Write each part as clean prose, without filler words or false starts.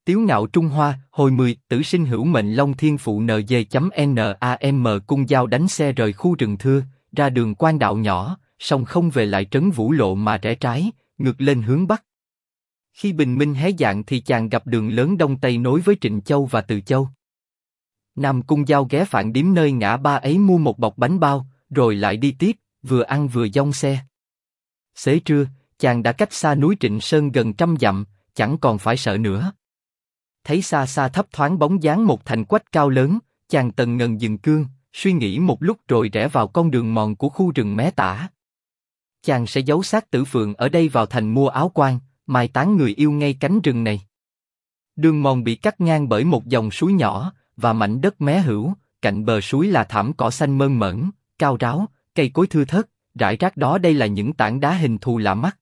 Tiếu ngạo Trung Hoa, hồi 10, tử sinh hữu mệnh Long Thiên Phụ NG.NAM cung dao đánh xe rời khu rừng thưa, ra đường quan đạo nhỏ, song không về lại trấn Vũ Lộ mà rẽ trái, ngược lên hướng Bắc. Khi bình minh hé dạng thì chàng gặp đường lớn Đông Tây nối với Trịnh Châu và Từ Châu. Nam cung dao ghé Phạn Điếm nơi ngã ba ấy mua một bọc bánh bao, rồi lại đi tiếp, vừa ăn vừa dong xe. Xế trưa, chàng đã cách xa núi Trịnh Sơn gần 100 dặm, chẳng còn phải sợ nữa. Thấy xa xa thấp thoáng bóng dáng một thành quách cao lớn, chàng tần ngần dừng cương, suy nghĩ một lúc rồi rẽ vào con đường mòn của khu rừng Mé Tả. Chàng sẽ giấu xác Tử Phượng ở đây vào thành mua áo quan, mai táng người yêu ngay cánh rừng này. Đường mòn bị cắt ngang bởi một dòng suối nhỏ và mảnh đất mé hữu, cạnh bờ suối là thảm cỏ xanh mơn mởn, cao ráo, cây cối thưa thớt, rải rác đó đây là những tảng đá hình thù lạ mắt.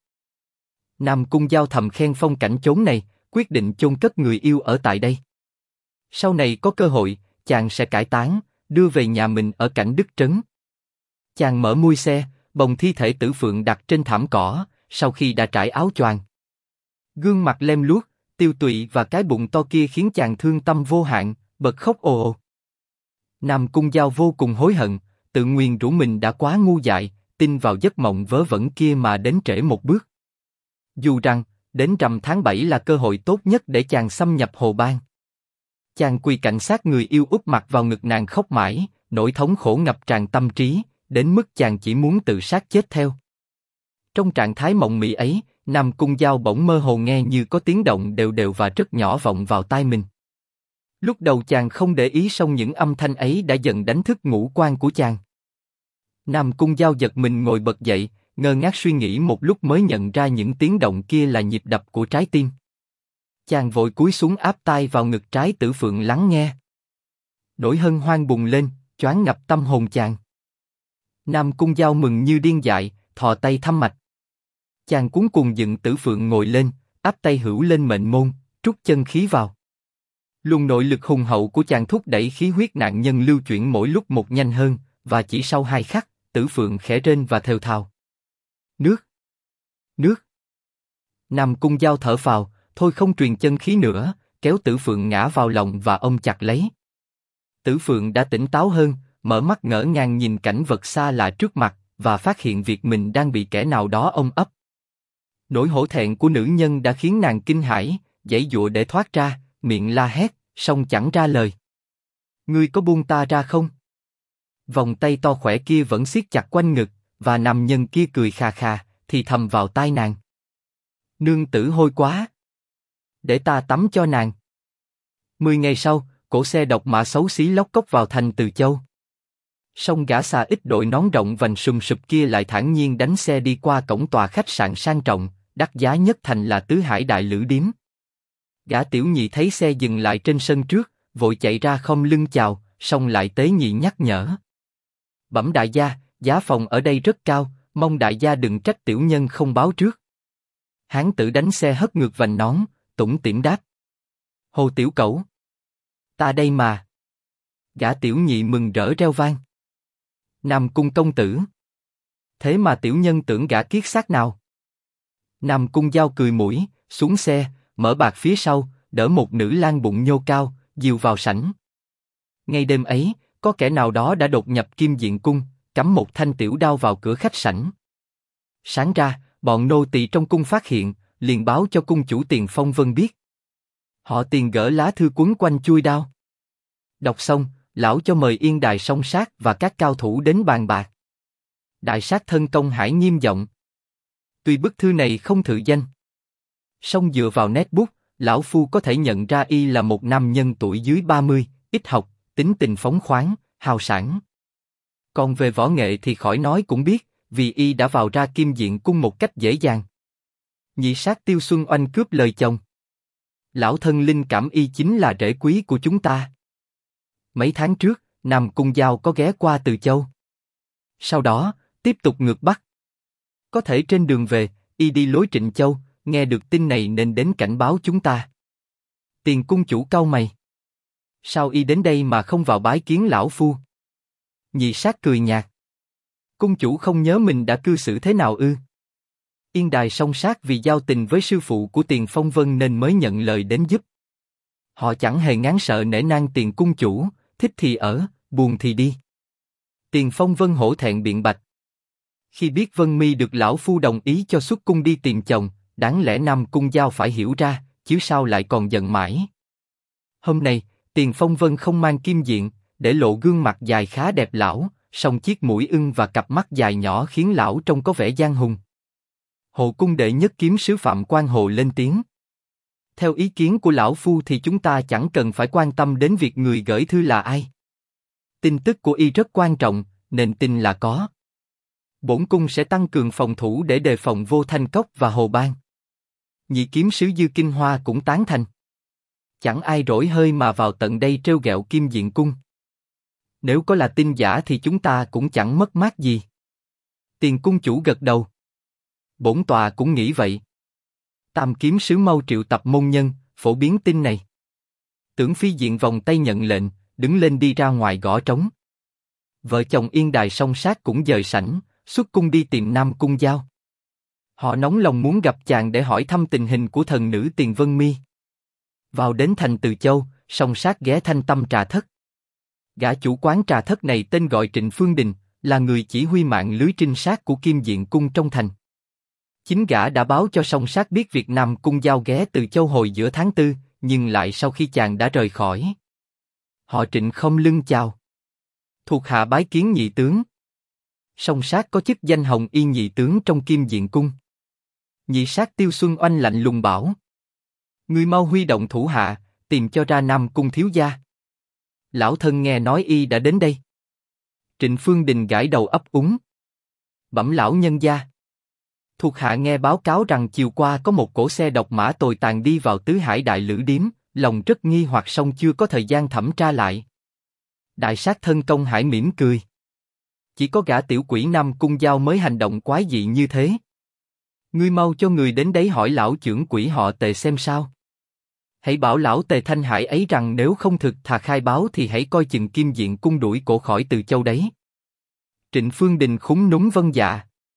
Nam cung dao thầm khen phong cảnh chốn này, quyết định chôn cất người yêu ở tại đây. Sau này có cơ hội, chàng sẽ cải táng, đưa về nhà mình ở Cảnh Đức Trấn. Chàng mở mui xe, bồng thi thể Tử Phượng đặt trên thảm cỏ, sau khi đã trải áo choàng. Gương mặt lem luốc, tiêu tụy và cái bụng to kia khiến chàng thương tâm vô hạn, bật khóc ồ ồ. Nam cung dao vô cùng hối hận, tự nguyền rủa mình đã quá ngu dại, tin vào giấc mộng vớ vẩn kia mà đến trễ một bước. Dù rằng, đến rằm tháng 7 là cơ hội tốt nhất để chàng xâm nhập Hồ Bang. Chàng quỳ cạnh sát người yêu úp mặt vào ngực nàng khóc mãi, nỗi thống khổ ngập tràn tâm trí, đến mức chàng chỉ muốn tự sát chết theo. Trong trạng thái mộng mị ấy, Nam cung dao bỗng mơ hồ nghe như có tiếng động đều đều và rất nhỏ vọng vào tai mình. Lúc đầu chàng không để ý, song những âm thanh ấy đã dần đánh thức ngũ quan của chàng. Nam cung dao giật mình ngồi bật dậy, ngơ ngác suy nghĩ một lúc mới nhận ra những tiếng động kia là nhịp đập của trái tim. Chàng vội cúi xuống áp tai vào ngực trái Tử Phượng lắng nghe. Nỗi hân hoan bùng lên, choáng ngập tâm hồn chàng. Nam cung dao mừng như điên dại, thò tay thăm mạch. Chàng cuống cuồng dựng Tử Phượng ngồi lên, áp tay hữu lên mệnh môn, trút chân khí vào. Luồng nội lực hùng hậu của chàng thúc đẩy khí huyết nạn nhân lưu chuyển mỗi lúc một nhanh hơn, và chỉ sau 2 khắc, Tử Phượng khẽ rên và thều thào. Nước! Nước! Nam cung dao thở phào, thôi không truyền chân khí nữa, kéo Tử Phượng ngã vào lòng và ôm chặt lấy. Tử Phượng đã tỉnh táo hơn, mở mắt ngỡ ngàng nhìn cảnh vật xa lạ trước mặt, và phát hiện việc mình đang bị kẻ nào đó ôm ấp. Nỗi hổ thẹn của nữ nhân đã khiến nàng kinh hãi, giãy giụa để thoát ra, miệng la hét, song chẳng ra lời. Ngươi có buông ta ra không? Vòng tay to khỏe kia vẫn siết chặt quanh ngực, và nam nhân kia cười khà khà, thì thầm vào tai nàng. Nương tử hôi quá. Để ta tắm cho nàng. 10 ngày sau, cỗ xe độc mã xấu xí lóc cốc vào thành Từ Châu. Song gã xà ít đội nón rộng vành sùm sụp kia lại thản nhiên đánh xe đi qua cổng tòa khách sạn sang trọng, đắt giá nhất thành là Tứ Hải Đại Lữ Điếm. Gã tiểu nhị thấy xe dừng lại trên sân trước, vội chạy ra khom lưng chào, song lại tế nhị nhắc nhở. Bẩm đại gia, giá phòng ở đây rất cao, mong đại gia đừng trách tiểu nhân không báo trước. Hán tử đánh xe hất ngược vành nón, tủm tỉm đáp. Hồ tiểu cẩu. Ta đây mà. Gã tiểu nhị mừng rỡ reo vang. Nam cung công tử. Thế mà tiểu nhân tưởng gã kiết xác nào. Nam cung dao cười mũi, xuống xe, mở bạc phía sau, đỡ một nữ lang bụng nhô cao, dìu vào sảnh. Ngay đêm ấy, có kẻ nào đó đã đột nhập Kim Diện cung, cắm một thanh tiểu đao vào cửa khách sảnh. Sáng ra, bọn nô tỳ trong cung phát hiện, liền báo cho cung chủ Tiền Phong Vân biết. Họ Tiền gỡ lá thư quấn quanh chuôi đao. Đọc xong, lão cho mời Yên Đài song sát và các cao thủ đến bàn bạc. Đại sát thân công hải nghiêm giọng. Tuy bức thư này không thự danh, song dựa vào nét bút, lão phu có thể nhận ra y là một nam nhân tuổi dưới 30, ít học, tính tình phóng khoáng, hào sảng. Còn về võ nghệ thì khỏi nói cũng biết, vì y đã vào ra Kim Diện cung một cách dễ dàng. Nhị sát Tiêu Xuân Oanh cướp lời chồng. Lão thân linh cảm y chính là rễ quý của chúng ta. Mấy tháng trước, Nam cung dao có ghé qua Từ Châu. Sau đó, tiếp tục ngược Bắc. Có thể trên đường về, y đi lối Trịnh Châu, nghe được tin này nên đến cảnh báo chúng ta. Tiền cung chủ cau mày. Sao y đến đây mà không vào bái kiến lão phu? Nhị sát cười nhạt. Cung chủ không nhớ mình đã cư xử thế nào ư? Yên Đài song sát vì giao tình với sư phụ của Tiền Phong Vân nên mới nhận lời đến giúp. Họ chẳng hề ngán sợ nể nang Tiền cung chủ, thích thì ở, buồn thì đi. Tiền Phong Vân hổ thẹn biện bạch. Khi biết Vân Mi được lão phu đồng ý cho xuất cung đi tìm chồng, đáng lẽ Nam Cung Giao phải hiểu ra, chứ sao lại còn giận mãi. Hôm nay, Tiền Phong Vân không mang kim diện, để lộ gương mặt dài khá đẹp lão, song chiếc mũi ưng và cặp mắt dài nhỏ khiến lão trông có vẻ gian hùng. Hộ cung đệ nhất kiếm sứ Phạm Quan Hồ lên tiếng. Theo ý kiến của lão phu thì chúng ta chẳng cần phải quan tâm đến việc người gửi thư là ai. Tin tức của y rất quan trọng, nên tin là có. Bổn cung sẽ tăng cường phòng thủ để đề phòng Vô Thanh Cốc và Hồ Bang. Nhị kiếm sứ Dư Kinh Hoa cũng tán thành. Chẳng ai rỗi hơi mà vào tận đây trêu ghẹo Kim Diện Cung. Nếu có là tin giả thì chúng ta cũng chẳng mất mát gì. Tiền cung chủ gật đầu. Bổn tọa cũng nghĩ vậy. Tam kiếm sứ mau triệu tập môn nhân, phổ biến tin này. Tưởng Phi Diện vòng tay nhận lệnh, đứng lên đi ra ngoài gõ trống. Vợ chồng Yên Đài song sát cũng dời sảnh, xuất cung đi tìm Nam Cung Giao. Họ nóng lòng muốn gặp chàng để hỏi thăm tình hình của thần nữ Tiền Vân Mi. Vào đến thành Từ Châu, song sát ghé Thanh Tâm trà thất. Gã chủ quán trà thất này tên gọi Trịnh Phương Đình, là người chỉ huy mạng lưới trinh sát của Kim Diện Cung trong thành. Chính gã đã báo cho song sát biết việc Nam Cung Giao ghé Từ Châu hồi giữa tháng 4, nhưng lại sau khi chàng đã rời khỏi. Họ Trịnh không lưng chào. Thuộc hạ bái kiến nhị tướng. Song sát có chức danh Hồng Y nhị tướng trong Kim Diện Cung. Nhị sát Tiêu Xuân Oanh lạnh lùng bảo. Ngươi mau huy động thủ hạ, tìm cho ra Nam Cung thiếu gia. Lão thân nghe nói y đã đến đây. Trịnh Phương Đình gãi đầu ấp úng. Bẩm lão nhân gia. Thuộc hạ nghe báo cáo rằng chiều qua có một cỗ xe độc mã tồi tàn đi vào Tứ Hải Đại Lữ Điếm, lòng rất nghi hoặc song chưa có thời gian thẩm tra lại. Đại sát thân Công Hải mỉm cười. Chỉ có gã tiểu quỷ Nam Cung Giao mới hành động quái dị như thế. Ngươi mau cho người đến đấy hỏi lão trưởng quỷ họ Tề xem sao. Hãy bảo lão Tề Thanh Hải ấy rằng nếu không thực thà khai báo thì hãy coi chừng Kim Diện Cung đuổi cổ khỏi Từ Châu đấy. Trịnh Phương Đình khúm núm vâng dạ.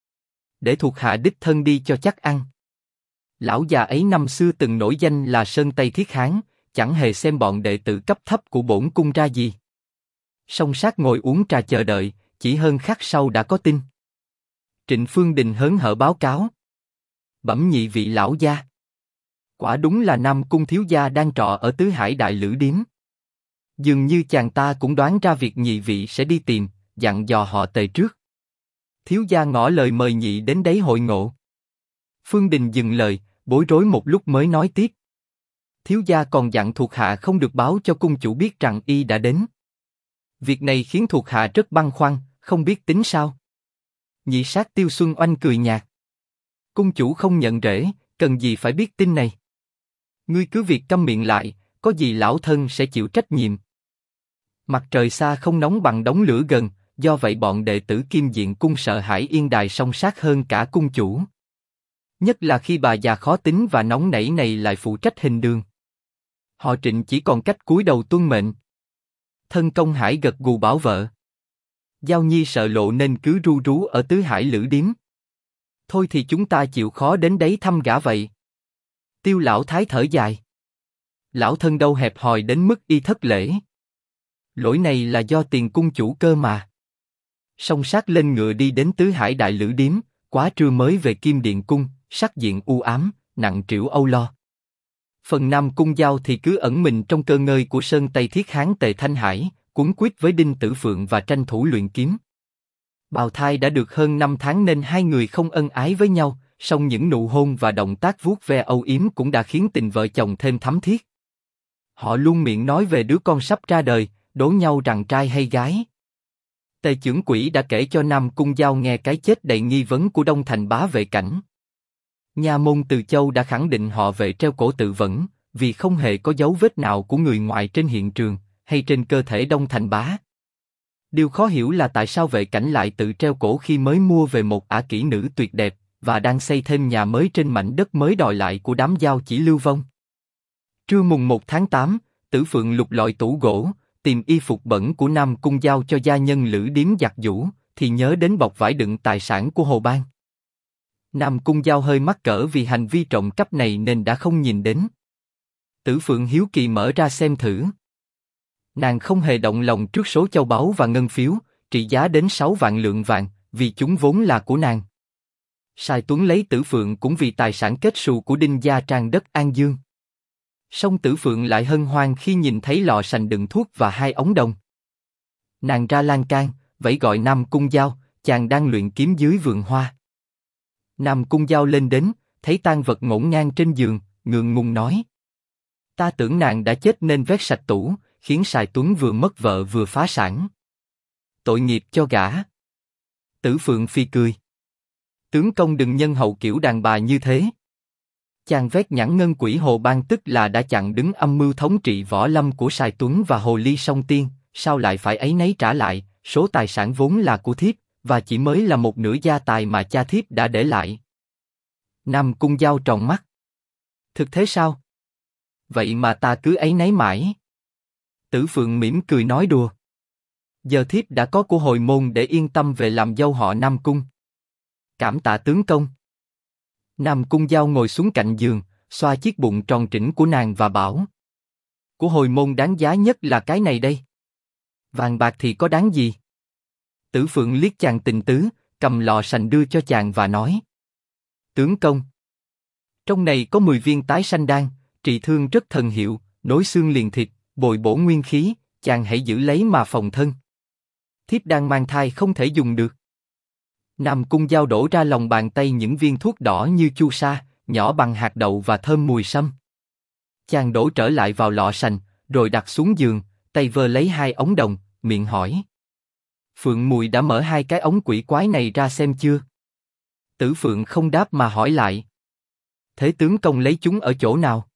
Để thuộc hạ đích thân đi cho chắc ăn. Lão già ấy năm xưa từng nổi danh là Sơn Tây Thiết Hán, chẳng hề xem bọn đệ tử cấp thấp của bổn cung ra gì. Song sát ngồi uống trà chờ đợi, chỉ hơn khắc sau đã có tin. Trịnh Phương Đình hớn hở báo cáo. Bẩm nhị vị lão gia. Quả đúng là Nam Cung thiếu gia đang trọ ở Tứ Hải Đại Lữ Điếm. Dường như chàng ta cũng đoán ra việc nhị vị sẽ đi tìm, dặn dò họ Tề trước. Thiếu gia ngỏ lời mời nhị đến đấy hội ngộ. Phương Đình dừng lời, bối rối một lúc mới nói tiếp. Thiếu gia còn dặn thuộc hạ không được báo cho cung chủ biết rằng y đã đến. Việc này khiến thuộc hạ rất băn khoăn, không biết tính sao. Nhị sát Tiêu Xuân Oanh cười nhạt. Cung chủ không nhận rễ, cần gì phải biết tin này. Ngươi cứ việc câm miệng lại, có gì lão thân sẽ chịu trách nhiệm. Mặt trời xa không nóng bằng đống lửa gần, do vậy bọn đệ tử Kim Diện Cung sợ hãi Yên Đài song sát hơn cả cung chủ. Nhất là khi bà già khó tính và nóng nảy này lại phụ trách hình đường. Họ Trịnh chỉ còn cách cúi đầu tuân mệnh. Thân Công Hải gật gù bảo vợ. Giao Nhi sợ lộ nên cứ ru rú ở Tứ Hải Lữ Điếm. Thôi thì chúng ta chịu khó đến đấy thăm gã vậy. Tiêu lão thái thở dài. Lão thân đâu hẹp hòi đến mức y thất lễ. Lỗi này là do Tiền cung chủ cơ mà. Song sát lên ngựa đi đến Tứ Hải Đại Lữ Điếm, quá trưa mới về Kim Điện Cung, sắc diện u ám, nặng trĩu âu lo. Phần Nam Cung Giao thì cứ ẩn mình trong cơ ngơi của Sơn Tây Thiết Hán Tề Thanh Hải, cuốn quýt với Đinh Tử Phượng và tranh thủ luyện kiếm. Bào thai đã được hơn 5 tháng nên hai người không ân ái với nhau, song những nụ hôn và động tác vuốt ve âu yếm cũng đã khiến tình vợ chồng thêm thắm thiết. Họ luôn miệng nói về đứa con sắp ra đời, đố nhau rằng trai hay gái. Tề Chưởng Quỷ đã kể cho Nam Cung Giao nghe cái chết đầy nghi vấn của Đông Thành bá Vệ Cảnh. Nha môn Từ Châu đã khẳng định họ Vệ treo cổ tự vẫn, vì không hề có dấu vết nào của người ngoài trên hiện trường, hay trên cơ thể Đông Thành bá. Điều khó hiểu là tại sao Vệ Cảnh lại tự treo cổ khi mới mua về một ả kỹ nữ tuyệt đẹp, và đang xây thêm nhà mới trên mảnh đất mới đòi lại của đám Giao Chỉ Lưu Vong. Trưa mùng 1 tháng 8, Tử Phượng lục lọi tủ gỗ, tìm y phục bẩn của Nam Cung Giao cho gia nhân Lữ Điếm giặt giũ, thì nhớ đến bọc vải đựng tài sản của Hồ Bang. Nam Cung Giao hơi mắc cỡ vì hành vi trộm cắp này nên đã không nhìn đến. Tử Phượng hiếu kỳ mở ra xem thử. Nàng không hề động lòng trước số châu báu và ngân phiếu, trị giá đến 6 vạn lượng vàng, vì chúng vốn là của nàng. Sài Tuấn lấy Tử Phượng cũng vì tài sản kết xù của Đinh gia trang đất An Dương. Song Tử Phượng lại hân hoan khi nhìn thấy lò sành đựng thuốc và 2 ống đồng. Nàng ra lan can, vẫy gọi Nam Cung Giao, chàng đang luyện kiếm dưới vườn hoa. Nam Cung Giao lên đến, thấy tang vật ngổn ngang trên giường, ngượng ngùng nói: Ta tưởng nàng đã chết nên vét sạch tủ, khiến Sài Tuấn vừa mất vợ vừa phá sản. Tội nghiệp cho gã. Tử Phượng phi cười: Tướng công đừng nhân hậu kiểu đàn bà như thế. Chàng vét nhãn ngân quỷ hồ ban tức là đã chặn đứng âm mưu thống trị võ lâm của Sài Tuấn và Hồ Ly Song Tiên, sao lại phải áy náy trả lại? Số tài sản vốn là của thiếp, và chỉ mới là một nửa gia tài mà cha thiếp đã để lại. Nam Cung Giao tròn mắt. Thực thế sao? Vậy mà ta cứ áy náy mãi. Tử Phượng mỉm cười nói đùa: Giờ thiếp đã có của hồi môn để yên tâm về làm dâu họ Nam Cung. Cảm tạ tướng công. Nam Cung Giao ngồi xuống cạnh giường, xoa chiếc bụng tròn trĩnh của nàng và bảo: Của hồi môn đáng giá nhất là cái này đây. Vàng bạc thì có đáng gì? Tử Phượng liếc chàng tình tứ, cầm lọ sành đưa cho chàng và nói: Tướng công, trong này có 10 viên tái sanh đan, trị thương rất thần hiệu, nối xương liền thịt, bồi bổ nguyên khí, chàng hãy giữ lấy mà phòng thân. Thiếp đang mang thai không thể dùng được. Nam Cung Giao đổ ra lòng bàn tay những viên thuốc đỏ như chu sa, nhỏ bằng hạt đậu và thơm mùi sâm. Chàng đổ trở lại vào lọ sành, rồi đặt xuống giường, tay vơ lấy 2 ống đồng, miệng hỏi: Phượng Mùi đã mở 2 cái ống quỷ quái này ra xem chưa? Tử Phượng không đáp mà hỏi lại: Thế tướng công lấy chúng ở chỗ nào?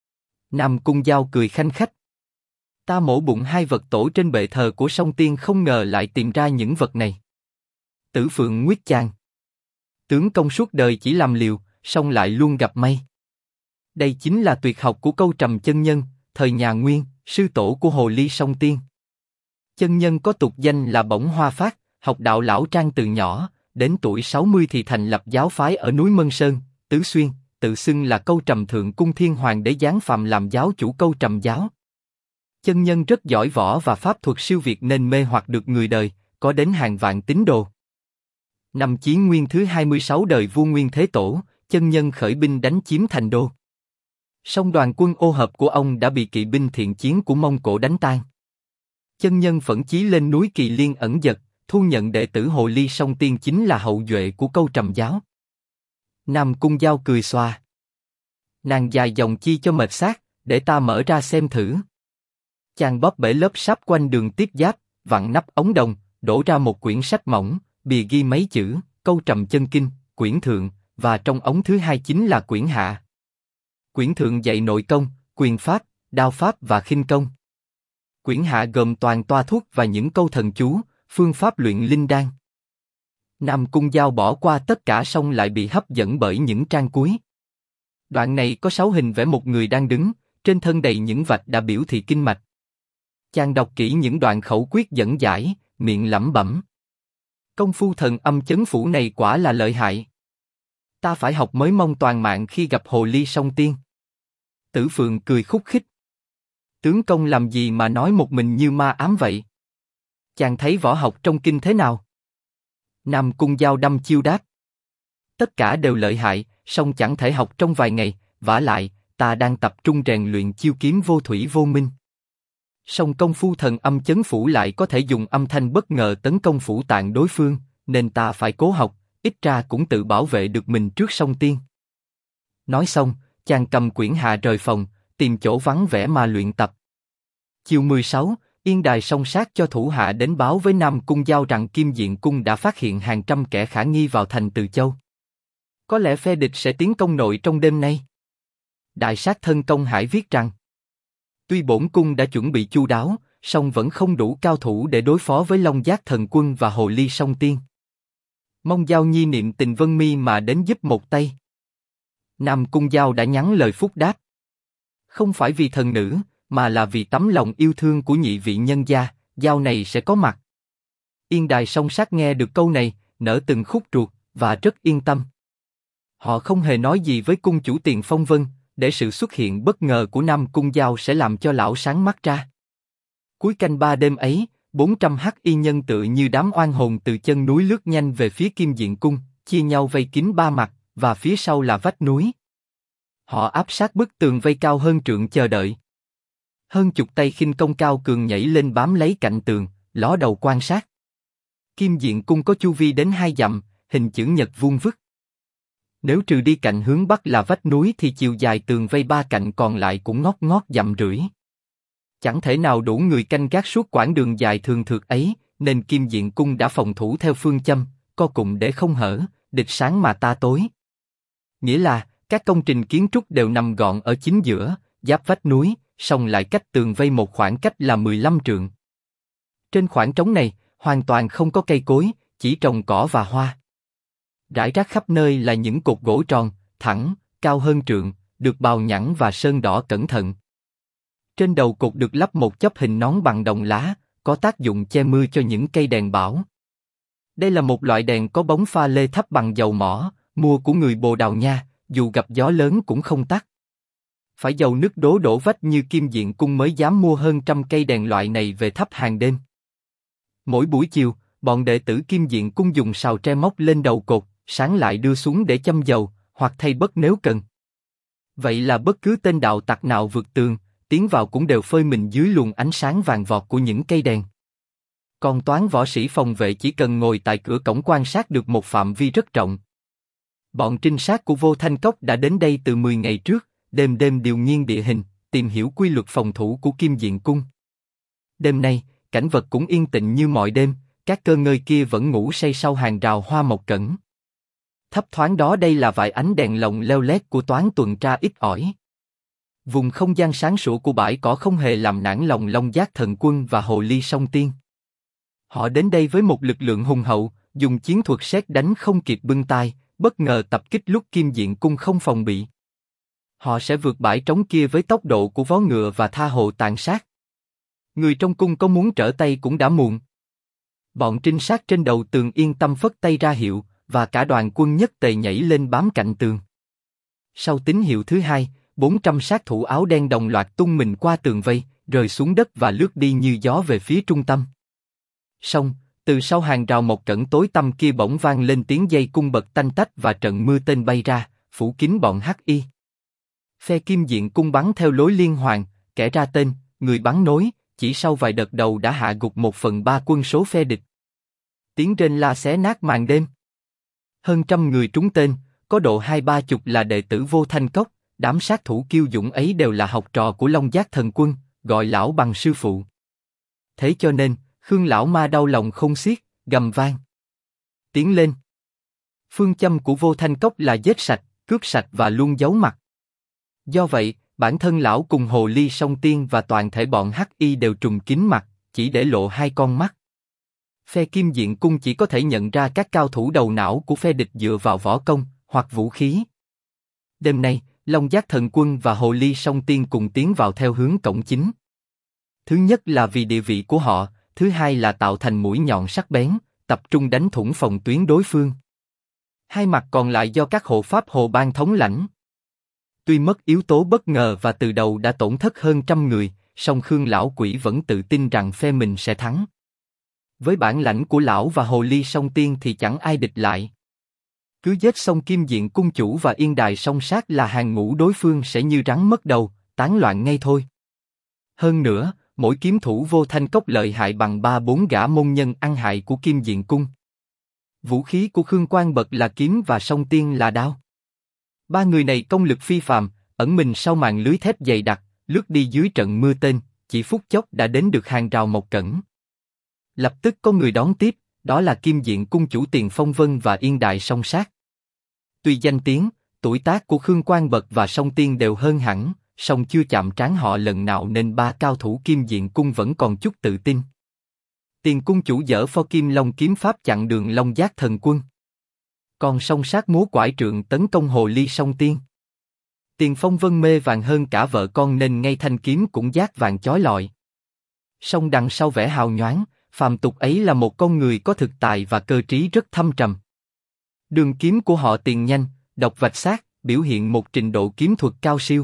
Nam Cung Giao cười khanh khách: Ta mổ bụng 2 vật tổ trên bệ thờ của Song Tiên, không ngờ lại tìm ra những vật này. Tử Phượng nguyết chàng: Tướng công suốt đời chỉ làm liều, song lại luôn gặp may. Đây chính là tuyệt học của Câu Trầm chân nhân, thời nhà Nguyên, sư tổ của Hồ Ly Song Tiên. Chân nhân có tục danh là Bổng Hoa Phát, học đạo lão trang từ nhỏ, đến tuổi 60 thì thành lập giáo phái ở núi Mân Sơn, Tứ Xuyên, tự xưng là Câu Trầm Thượng Cung Thiên Hoàng đế giáng phàm làm giáo chủ Câu Trầm giáo. Chân nhân rất giỏi võ và pháp thuật siêu việt nên mê hoặc được người đời, có đến hàng vạn tín đồ. Năm Chí Nguyên thứ 26 đời vua Nguyên Thế Tổ, chân nhân khởi binh đánh chiếm Thành Đô. Song đoàn quân ô hợp của ông đã bị kỵ binh thiện chiến của Mông Cổ đánh tan. Chân nhân phẫn chí lên núi Kỳ Liên ẩn dật, thu nhận đệ tử Hồ Ly Song Tiên chính là hậu duệ của Câu Trầm giáo. Nam Cung Giao cười xòa: Nàng dài dòng chi cho mệt xác, để ta mở ra xem thử. Chàng bóp bể lớp sáp quanh đường tiếp giáp, vặn nắp ống đồng, đổ ra một quyển sách mỏng, bìa ghi mấy chữ Câu Trầm chân kinh, quyển thượng, và trong ống thứ 2 chính là quyển hạ. Quyển thượng dạy nội công, quyền pháp, đao pháp và khinh công. Quyển hạ gồm toàn toa thuốc và những câu thần chú, phương pháp luyện linh đan. Nam Cung Giao bỏ qua tất cả song lại bị hấp dẫn bởi những trang cuối. Đoạn này có 6 hình vẽ một người đang đứng, trên thân đầy những vạch đã biểu thị kinh mạch. Chàng đọc kỹ những đoạn khẩu quyết dẫn giải, miệng lẩm bẩm: Công phu thần âm chấn phủ này quả là lợi hại. Ta phải học mới mong toàn mạng khi gặp Hồ Ly Song Tiên. Tử Phượng cười khúc khích: Tướng công làm gì mà nói một mình như ma ám vậy? Chàng thấy võ học trong kinh thế nào? Nam Cung Giao đăm chiêu đáp: Tất cả đều lợi hại, song chẳng thể học trong vài ngày, vả lại, ta đang tập trung rèn luyện chiêu kiếm vô thủy vô minh. Song công phu thần âm chấn phủ lại có thể dùng âm thanh bất ngờ tấn công phủ tạng đối phương, nên ta phải cố học, ít ra cũng tự bảo vệ được mình trước Song Tiên. Nói xong, chàng cầm quyển hạ rời phòng, tìm chỗ vắng vẻ mà luyện tập. Chiều 16, Yên Đài song sát cho thủ hạ đến báo với Nam Cung Giao rằng Kim Diện Cung đã phát hiện hàng trăm kẻ khả nghi vào thành Từ Châu. Có lẽ phe địch sẽ tiến công nội trong đêm nay. Đại sát thân Công Hải viết rằng: Tuy bổn cung đã chuẩn bị chu đáo, song vẫn không đủ cao thủ để đối phó với Long Giác Thần Quân và Hồ Ly Song Tiên. Mong Giao Nhi niệm tình Vân Mi mà đến giúp một tay. Nam Cung Giao đã nhắn lời phúc đáp: Không phải vì thần nữ, mà là vì tấm lòng yêu thương của nhị vị nhân gia, Giao này sẽ có mặt. Yên Đài song sát nghe được câu này, nở từng khúc ruột và rất yên tâm. Họ không hề nói gì với cung chủ Tiền Phong Vân, để sự xuất hiện bất ngờ của Nam Cung Giao sẽ làm cho lão sáng mắt ra. Cuối canh ba đêm ấy, 400 hắc y nhân tựa như đám oan hồn từ chân núi lướt nhanh về phía Kim Diện Cung, chia nhau vây kín ba mặt, và phía sau là vách núi. Họ áp sát bức tường vây cao hơn trượng chờ đợi. Hơn chục tay khinh công cao cường nhảy lên bám lấy cạnh tường, ló đầu quan sát. Kim Diện Cung có chu vi đến 2 dặm, hình chữ nhật vuông vức. Nếu trừ đi cạnh hướng bắc là vách núi thì chiều dài tường vây 3 cạnh còn lại cũng ngót ngót dặm rưỡi. Chẳng thể nào đủ người canh gác suốt quãng đường dài thường thượt ấy, nên Kim Diện Cung đã phòng thủ theo phương châm, co cụm để không hở, địch sáng mà ta tối. Nghĩa là, các công trình kiến trúc đều nằm gọn ở chính giữa, giáp vách núi, song lại cách tường vây một khoảng cách là 15 trượng. Trên khoảng trống này, hoàn toàn không có cây cối, chỉ trồng cỏ và hoa. Rải rác khắp nơi là những cột gỗ tròn, thẳng, cao hơn trượng, được bào nhẵn và sơn đỏ cẩn thận. Trên đầu cột được lắp một chóp hình nón bằng đồng lá, có tác dụng che mưa cho những cây đèn bão. Đây là một loại đèn có bóng pha lê thấp bằng dầu mỏ, mua của người Bồ Đào Nha, dù gặp gió lớn cũng không tắt. Phải giàu nứt đổ vách như Kim Diện Cung mới dám mua hơn 100 cây đèn loại này về thắp hàng đêm. Mỗi buổi chiều, bọn đệ tử Kim Diện Cung dùng sào tre móc lên đầu cột, sáng lại đưa xuống để châm dầu, hoặc thay bớt nếu cần. Vậy là bất cứ tên đạo tặc nào vượt tường, tiến vào cũng đều phơi mình dưới luồng ánh sáng vàng vọt của những cây đèn. Còn toán võ sĩ phòng vệ chỉ cần ngồi tại cửa cổng quan sát được một phạm vi rất rộng. Bọn trinh sát của Vô Thanh Cốc đã đến đây từ 10 ngày trước, đêm đêm điều nghiên địa hình, tìm hiểu quy luật phòng thủ của Kim Diện Cung. Đêm nay, cảnh vật cũng yên tĩnh như mọi đêm, các cơ ngơi kia vẫn ngủ say sau hàng rào hoa mộc cẩn. Thấp thoáng đó đây là vài ánh đèn lồng leo lét của toán tuần tra ít ỏi. Vùng không gian sáng sủa của bãi cỏ không hề làm nản lòng Long Giác Thần Quân và Hồ Ly Song Tiên. Họ đến đây với một lực lượng hùng hậu, dùng chiến thuật sét đánh không kịp bưng tay, bất ngờ tập kích lúc Kim Diện Cung không phòng bị. Họ sẽ vượt bãi trống kia với tốc độ của vó ngựa và tha hồ tàn sát. Người trong cung có muốn trở tay cũng đã muộn. Bọn trinh sát trên đầu tường yên tâm phất tay ra hiệu, và cả đoàn quân nhất tề nhảy lên bám cạnh tường. Sau tín hiệu thứ hai, 400 sát thủ áo đen đồng loạt tung mình qua tường vây, rơi xuống đất và lướt đi như gió về phía trung tâm. Song, từ sau hàng rào mộc cẩn tối tăm kia bỗng vang lên tiếng dây cung bật tanh tách và trận mưa tên bay ra, phủ kín bọn hắc y. Phe Kim Diện Cung bắn theo lối liên hoàn, kẻ ra tên, người bắn nối, chỉ sau vài đợt đầu đã hạ gục 1/3 quân số phe địch. Tiếng rên la xé nát màn đêm. Hơn 100 người trúng tên, có độ 20-30 là đệ tử Vô Thanh Cốc, đám sát thủ kiêu dũng ấy đều là học trò của Long Giác Thần Quân, gọi lão bằng sư phụ. Thế cho nên, Khương lão ma đau lòng không xiết, gầm vang. Tiến lên. Phương châm của Vô Thanh Cốc là giết sạch, cướp sạch và luôn giấu mặt. Do vậy, bản thân lão cùng Hồ Ly Song Tiên và toàn thể bọn hắc y đều trùm kín mặt, chỉ để lộ 2 con mắt. Phe Kim Diện Cung chỉ có thể nhận ra các cao thủ đầu não của phe địch dựa vào võ công hoặc vũ khí. Đêm nay, Long Giác Thần Quân và Hồ Ly Song Tiên cùng tiến vào theo hướng cổng chính. Thứ nhất là vì địa vị của họ, thứ hai là tạo thành mũi nhọn sắc bén, tập trung đánh thủng phòng tuyến đối phương. 2 mặt còn lại do các hộ pháp Hồ Bang thống lãnh. Tuy mất yếu tố bất ngờ và từ đầu đã tổn thất hơn 100 người, song Khương lão quỷ vẫn tự tin rằng phe mình sẽ thắng. Với bản lãnh của lão và Hồ Ly Song Tiên thì chẳng ai địch lại. Cứ giết xong Kim Diện Cung chủ và Yên Đài Song Sát là hàng ngũ đối phương sẽ như rắn mất đầu, tán loạn ngay thôi. Hơn nữa, mỗi kiếm thủ Vô Thanh Cốc lợi hại bằng 3-4 gã môn nhân ăn hại của Kim Diện Cung. Vũ khí của Khương Quang Bật là kiếm và Song Tiên là đao. 3 người này công lực phi phàm, ẩn mình sau màn lưới thép dày đặc, lướt đi dưới trận mưa tên, chỉ phút chốc đã đến được hàng rào mộc cẩn. Lập tức có người đón tiếp, đó là Kim Diện Cung chủ Tiền Phong Vân và Yên Đại Song Sát. Tuy danh tiếng, tuổi tác của Khương Quang Bật và Song Tiên đều hơn hẳn, song chưa chạm trán họ lần nào nên 3 cao thủ Kim Diện Cung vẫn còn chút tự tin. Tiền Cung chủ dở pho Kim Long kiếm pháp chặn đường Long Giác Thần Quân. Còn Song Sát múa quải trượng tấn công Hồ Ly Song Tiên. Tiền Phong Vân mê vàng hơn cả vợ con nên ngay thanh kiếm cũng giác vàng chói lọi. Song đằng sau vẻ hào nhoáng, phàm tục ấy là một con người có thực tài và cơ trí rất thâm trầm. Đường kiếm của họ Tiền nhanh, độc vạch sát, biểu hiện một trình độ kiếm thuật cao siêu.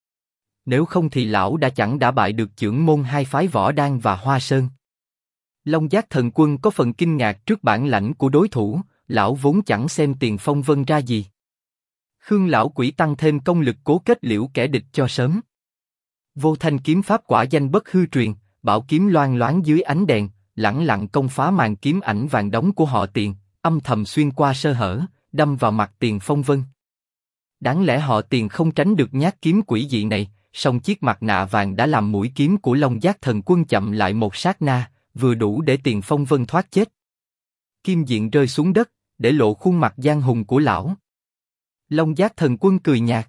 Nếu không thì lão đã chẳng đã bại được chưởng môn hai phái Võ Đan và Hoa Sơn. Long Giác Thần Quân có phần kinh ngạc trước bản lãnh của đối thủ, lão vốn chẳng xem Tiền Phong Vân ra gì. Khương lão quỷ tăng thêm công lực cố kết liễu kẻ địch cho sớm. Vô Thanh kiếm pháp quả danh bất hư truyền, bảo kiếm loang loáng dưới ánh đèn, lẳng lặng công phá màn kiếm ảnh vàng đóng của họ Tiền, âm thầm xuyên qua sơ hở, đâm vào mặt Tiền Phong Vân. Đáng lẽ họ Tiền không tránh được nhát kiếm quỷ dị này, song chiếc mặt nạ vàng đã làm mũi kiếm của Long Giác Thần Quân chậm lại một sát na, vừa đủ để Tiền Phong Vân thoát chết. Kim diện rơi xuống đất, để lộ khuôn mặt gian hùng của lão. Long Giác Thần Quân cười nhạt.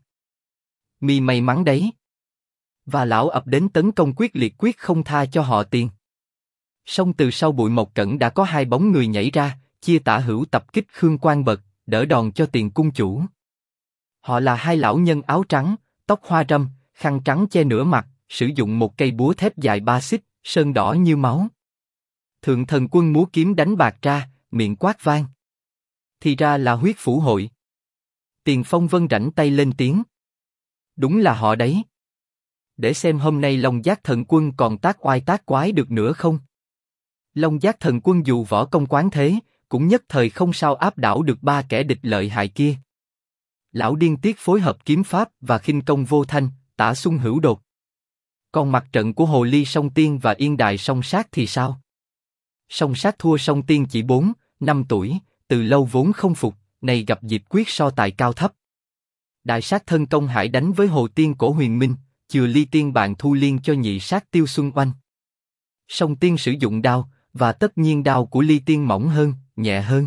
Mi may mắn đấy. Và lão ập đến tấn công quyết liệt quyết không tha cho họ Tiền. Song từ sau bụi mộc cẩn đã có hai bóng người nhảy ra, chia tả hữu tập kích Khương Quang Bật, đỡ đòn cho Tiền cung chủ. Họ là hai lão nhân áo trắng, tóc hoa râm, khăn trắng che nửa mặt, sử dụng một cây búa thép dài 3 xích, sơn đỏ như máu. Thượng Thần Quân múa kiếm đánh bạc ra, miệng quát vang. Thì ra là huyết phủ hội. Tiền Phong Vân rảnh tay lên tiếng. Đúng là họ đấy. Để xem hôm nay Long Giác Thần Quân còn tác oai tác quái được nữa không? Long Giác Thần Quân dù võ công quán thế, cũng nhất thời không sao áp đảo được ba kẻ địch lợi hại kia. Lão điên tiết phối hợp kiếm pháp và khinh công Vô Thanh, Tả Xung hữu đột. Còn mặt trận của Hồ Ly Song Tiên và Yên Đài Song Sát thì sao? Song Sát thua Song Tiên chỉ 4, 5 tuổi, từ lâu vốn không phục, nay gặp dịp quyết so tài cao thấp. Đại sát thân công hải đánh với Hồ Tiên Cổ Huyền Minh, chừa Ly Tiên bạn Thu Liên cho nhị sát Tiêu Xuân Oanh. Song Tiên sử dụng đao, và tất nhiên đao của Ly Tiên mỏng hơn, nhẹ hơn.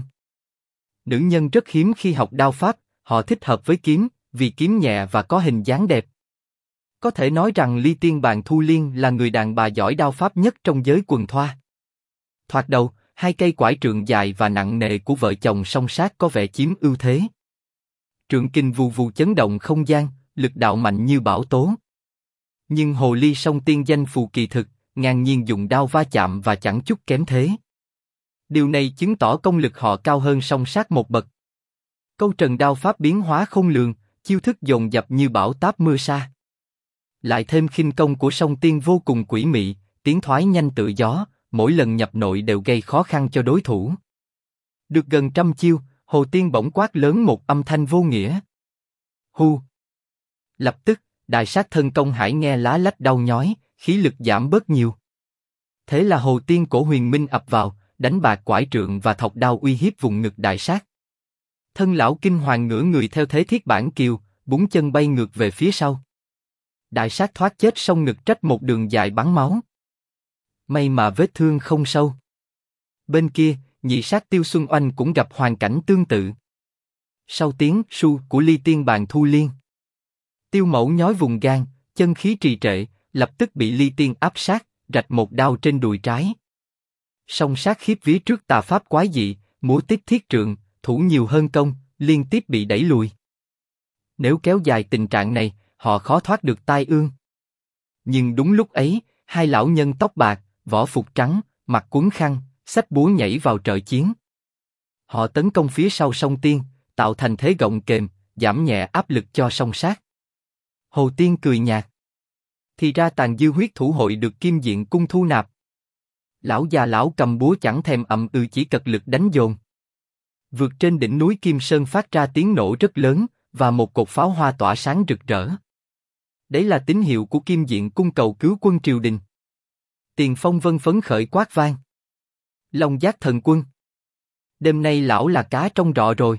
Nữ nhân rất hiếm khi học đao pháp, họ thích hợp với kiếm, vì kiếm nhẹ và có hình dáng đẹp. Có thể nói rằng Ly Tiên bạn Thu Liên là người đàn bà giỏi đao pháp nhất trong giới quần thoa. Thoạt đầu, hai cây quải trượng dài và nặng nề của vợ chồng Song Sát có vẻ chiếm ưu thế. Trượng kình vù vù chấn động không gian, lực đạo mạnh như bão tố. Nhưng Hồ Ly Song Tiên danh phù kỳ thực, ngang nhiên dùng đao va chạm và chẳng chút kém thế. Điều này chứng tỏ công lực họ cao hơn Song Sát một bậc. Câu trần đao pháp biến hóa không lường, chiêu thức dồn dập như bão táp mưa sa. Lại thêm khinh công của Song Tiên vô cùng quỷ mị, tiến thoái nhanh tựa gió, mỗi lần nhập nội đều gây khó khăn cho đối thủ. Được gần trăm chiêu, Hồ Tiên bỗng quát lớn một âm thanh vô nghĩa. Hu! Lập tức, đại sát thân công hải nghe lá lách đau nhói, khí lực giảm bớt nhiều. Thế là Hồ Tiên Cổ Huyền Minh ập vào, đánh bạc quải trượng và thọc đao uy hiếp vùng ngực đại sát. Thân lão kinh hoàng ngửa người theo thế thiết bản kiều, búng chân bay ngược về phía sau. Đại sát thoát chết song ngực trách một đường dài bắn máu. May mà vết thương không sâu. Bên kia, nhị sát Tiêu Xuân Oanh cũng gặp hoàn cảnh tương tự. Sau tiếng su của Ly Tiên bàn Thu Liên, Tiêu Mẫu nhói vùng gan, chân khí trì trệ, lập tức bị Ly Tiên áp sát, rạch một đao trên đùi trái. Song Sát khiếp vía trước tà pháp quái dị, múa tiếp thiết trượng, thủ nhiều hơn công, liên tiếp bị đẩy lùi. Nếu kéo dài tình trạng này, họ khó thoát được tai ương. Nhưng đúng lúc ấy, hai lão nhân tóc bạc, võ phục trắng, mặt quấn khăn, xách búa nhảy vào trợ chiến. Họ tấn công phía sau Song Tiên, tạo thành thế gọng kềm, giảm nhẹ áp lực cho Song Sát. Hồ Tiên cười nhạt. Thì ra tàn dư huyết thủ hội được Kim Diện cung thu nạp. Lão già lão cầm búa chẳng thèm ậm ừ chỉ cật lực đánh dồn. Vượt trên đỉnh núi Kim Sơn phát ra tiếng nổ rất lớn, và một cột pháo hoa tỏa sáng rực rỡ. Đấy là tín hiệu của Kim Diện cung cầu cứu quân triều đình. Tiền Phong Vân phấn khởi quát vang. Long Giác Thần Quân. Đêm nay lão là cá trong rọ rồi.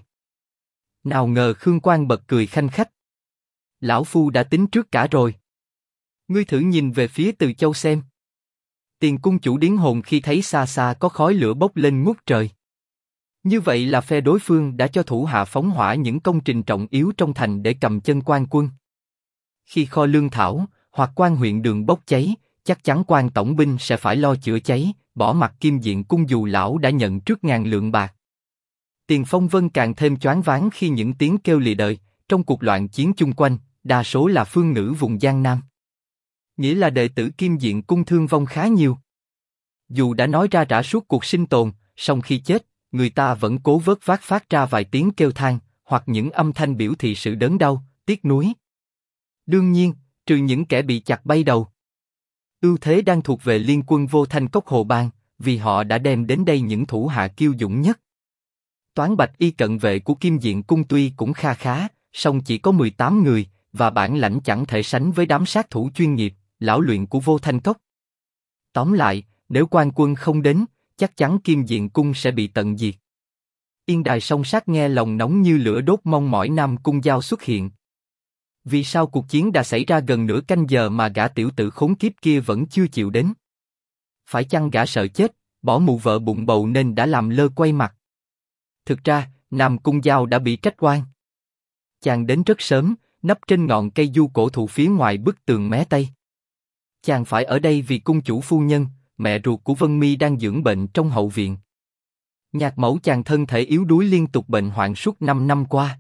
Nào ngờ Khương Quang bật cười khanh khách. Lão phu đã tính trước cả rồi. Ngươi thử nhìn về phía Từ Châu xem. Tiền cung chủ điến hồn khi thấy xa xa có khói lửa bốc lên ngút trời. Như vậy là phe đối phương đã cho thủ hạ phóng hỏa những công trình trọng yếu trong thành để cầm chân quan quân. Khi kho lương thảo hoặc quan huyện đường bốc cháy, chắc chắn quan tổng binh sẽ phải lo chữa cháy, bỏ mặc Kim Diện cung dù lão đã nhận trước ngàn lượng bạc. Tiền Phong Vân càng thêm choáng váng khi những tiếng kêu lìa đời, trong cuộc loạn chiến chung quanh, đa số là phương ngữ vùng Giang Nam. Nghĩa là đệ tử Kim Diện cung thương vong khá nhiều. Dù đã nói ra rã suốt cuộc sinh tồn, song khi chết, người ta vẫn cố vớt vát phát ra vài tiếng kêu than, hoặc những âm thanh biểu thị sự đớn đau, tiếc nuối. Đương nhiên, trừ những kẻ bị chặt bay đầu. Ưu thế đang thuộc về liên quân Vô Thanh Cốc Hồ Bang, vì họ đã đem đến đây những thủ hạ kiêu dũng nhất. Toán bạch y cận vệ của Kim Diện Cung tuy cũng kha khá, song chỉ có 18 người, và bản lãnh chẳng thể sánh với đám sát thủ chuyên nghiệp, lão luyện của Vô Thanh Cốc. Tóm lại, nếu quan quân không đến, chắc chắn Kim Diện Cung sẽ bị tận diệt. Yên Đài song sát nghe lòng nóng như lửa đốt mong mỏi Nam Cung Giao xuất hiện. Vì sao cuộc chiến đã xảy ra gần nửa canh giờ mà gã tiểu tử khốn kiếp kia vẫn chưa chịu đến? Phải chăng gã sợ chết, bỏ mụ vợ bụng bầu nên đã làm lơ quay mặt? Thực ra, Nam Cung Giao đã bị trách oan. Chàng đến rất sớm, nấp trên ngọn cây du cổ thụ phía ngoài bức tường mé tây. Chàng phải ở đây vì cung chủ phu nhân, mẹ ruột của Vân Mi đang dưỡng bệnh trong hậu viện. Nhạc mẫu chàng thân thể yếu đuối liên tục bệnh hoạn suốt 5 năm qua.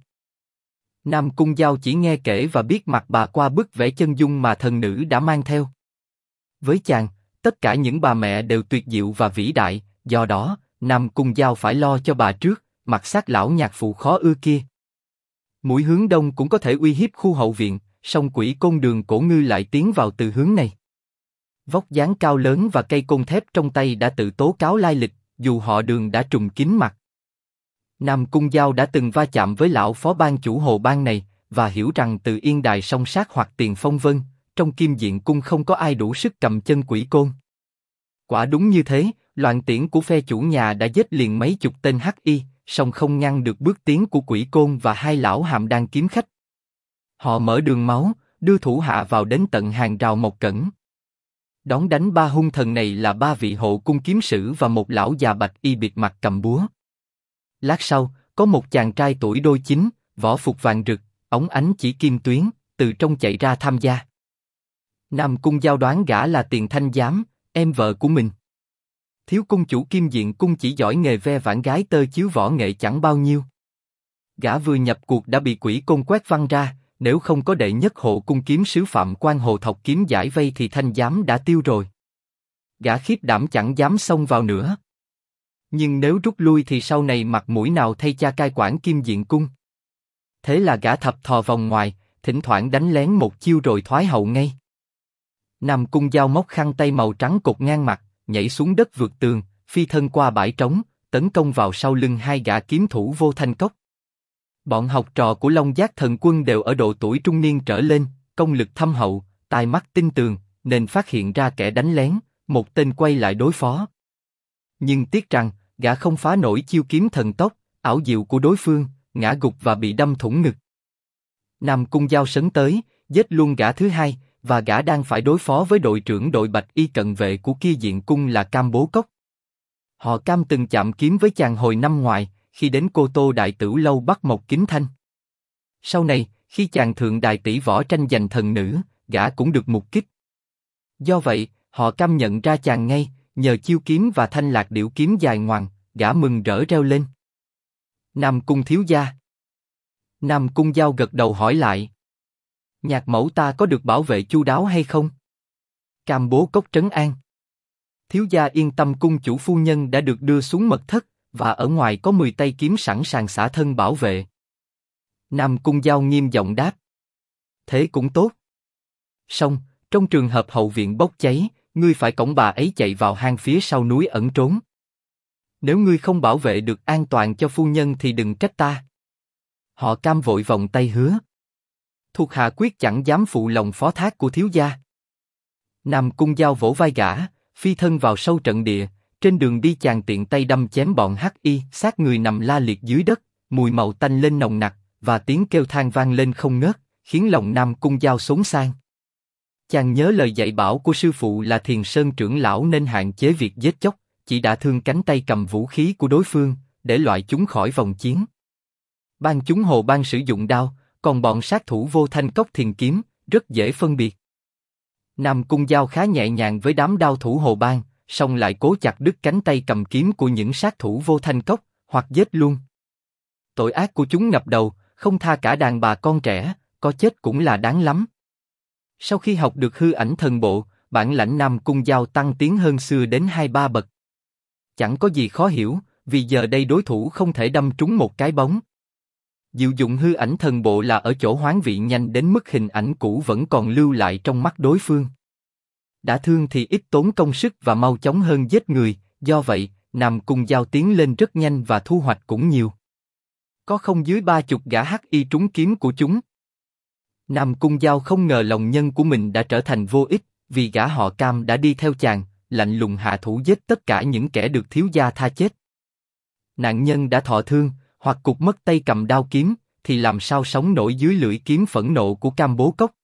Nam Cung Giao chỉ nghe kể và biết mặt bà qua bức vẽ chân dung mà thần nữ đã mang theo. Với chàng, tất cả những bà mẹ đều tuyệt diệu và vĩ đại, do đó, Nam Cung Giao phải lo cho bà trước, mặt xác lão nhạc phụ khó ưa kia. Mũi hướng đông cũng có thể uy hiếp khu hậu viện, song quỷ côn Đường Cổ Ngư lại tiến vào từ hướng này. Vóc dáng cao lớn và cây côn thép trong tay đã tự tố cáo lai lịch, dù họ Đường đã trùng kín mặt. Nam Cung Giao đã từng va chạm với lão phó ban chủ Hồ Bang này, và hiểu rằng từ Yên Đài song sát hoặc Tiền Phong Vân, trong Kim Diện Cung không có ai đủ sức cầm chân quỷ côn. Quả đúng như thế, loạn tiễn của phe chủ nhà đã giết liền mấy chục tên hắc y, song không ngăn được bước tiến của quỷ côn và hai lão hàm đan kiếm khách. Họ mở đường máu, đưa thủ hạ vào đến tận hàng rào Mộc Cẩn. Đón đánh ba hung thần này là ba vị hộ cung kiếm sử và một lão già bạch y bịt mặt cầm búa. Lát sau, có một chàng trai tuổi đôi chín, võ phục vàng rực, ống ánh chỉ kim tuyến, từ trong chạy ra tham gia. Nam Cung Giao đoán gã là Tiền Thanh Giám, em vợ của mình. Thiếu cung chủ Kim Diện Cung chỉ giỏi nghề ve vãn gái tơ chiếu võ nghệ chẳng bao nhiêu. Gã vừa nhập cuộc đã bị quỷ côn quét văng ra, nếu không có đệ nhất hộ cung kiếm sứ Phạm Quan Hồ Thọc kiếm giải vây thì Thanh Giám đã tiêu rồi. Gã khiếp đảm chẳng dám xông vào nữa. Nhưng nếu rút lui thì sau này mặt mũi nào thay cha cai quản Kim Diện Cung. Thế là gã thập thò vòng ngoài, thỉnh thoảng đánh lén một chiêu rồi thoái hậu ngay. Nam Cung Giao móc khăn tay màu trắng cột ngang mặt, nhảy xuống đất vượt tường, phi thân qua bãi trống, tấn công vào sau lưng hai gã kiếm thủ Vô Thanh Cốc. Bọn học trò của Long Giác Thần Quân đều ở độ tuổi trung niên trở lên, công lực thâm hậu, tai mắt tinh tường, nên phát hiện ra kẻ đánh lén, một tên quay lại đối phó. Nhưng tiếc rằng, gã không phá nổi chiêu kiếm thần tốc, ảo diệu của đối phương, ngã gục và bị đâm thủng ngực. Nam Cung Giao sấn tới, giết luôn gã thứ hai, và gã đang phải đối phó với đội trưởng đội bạch y cận vệ của Kia Diện Cung là Cam Bố Cốc. Họ Cam từng chạm kiếm với chàng hồi năm ngoại, khi đến Cô Tô Đại Tửu Lâu bắt Mộc Kính Thanh. Sau này, khi chàng thượng đài tỷ võ tranh giành thần nữ, gã cũng được mục kích. Do vậy, họ Cam nhận ra chàng ngay, nhờ chiêu kiếm và thanh lạc điểu kiếm dài ngoằng, gã mừng rỡ reo lên. Nam Cung thiếu gia. Nam Cung Giao gật đầu hỏi lại. Nhạc mẫu ta có được bảo vệ chu đáo hay không? Cam Bố Cốc trấn an. Thiếu gia yên tâm, cung chủ phu nhân đã được đưa xuống mật thất, và ở ngoài có 10 tay kiếm sẵn sàng xả thân bảo vệ. Nam Cung Giao nghiêm giọng đáp. Thế cũng tốt. Song, trong trường hợp hậu viện bốc cháy, ngươi phải cõng bà ấy chạy vào hang phía sau núi ẩn trốn. Nếu ngươi không bảo vệ được an toàn cho phu nhân thì đừng trách ta. Họ Cam vội vòng tay hứa. Thuộc hạ quyết chẳng dám phụ lòng phó thác của thiếu gia. Nam Cung Giao vỗ vai gã, phi thân vào sâu trận địa. Trên đường đi chàng tiện tay đâm chém bọn hắc y, xác người nằm la liệt dưới đất, mùi màu tanh lên nồng nặc, và tiếng kêu than vang lên không ngớt, khiến lòng Nam Cung Giao xốn xang. Chàng nhớ lời dạy bảo của sư phụ là Thiền Sơn trưởng lão nên hạn chế việc giết chóc, chỉ đả thương cánh tay cầm vũ khí của đối phương, để loại chúng khỏi vòng chiến. Ban chúng Hồ Bang sử dụng đao, còn bọn sát thủ Vô Thanh Cốc thiền kiếm, rất dễ phân biệt. Nam Cung Giao khá nhẹ nhàng với đám đao thủ Hồ Bang, song lại cố chặt đứt cánh tay cầm kiếm của những sát thủ Vô Thanh Cốc, hoặc giết luôn. Tội ác của chúng ngập đầu, không tha cả đàn bà con trẻ, có chết cũng là đáng lắm. Sau khi học được hư ảnh thần bộ, bản lãnh Nam Cung Giao tăng tiến hơn xưa đến 2-3 bậc. Chẳng có gì khó hiểu, vì giờ đây đối thủ không thể đâm trúng một cái bóng. Diệu dụng hư ảnh thần bộ là ở chỗ hoán vị nhanh đến mức hình ảnh cũ vẫn còn lưu lại trong mắt đối phương. Đã thương thì ít tốn công sức và mau chóng hơn giết người, do vậy, Nam Cung Giao tiến lên rất nhanh và thu hoạch cũng nhiều. Có không dưới 30 gã hắc y trúng kiếm của chúng. Nam Cung Giao không ngờ lòng nhân của mình đã trở thành vô ích, vì gã họ Cam đã đi theo chàng, lạnh lùng hạ thủ giết tất cả những kẻ được thiếu gia tha chết. Nạn nhân đã thọ thương, hoặc cụt mất tay cầm đao kiếm, thì làm sao sống nổi dưới lưỡi kiếm phẫn nộ của Cam Bố Cốc.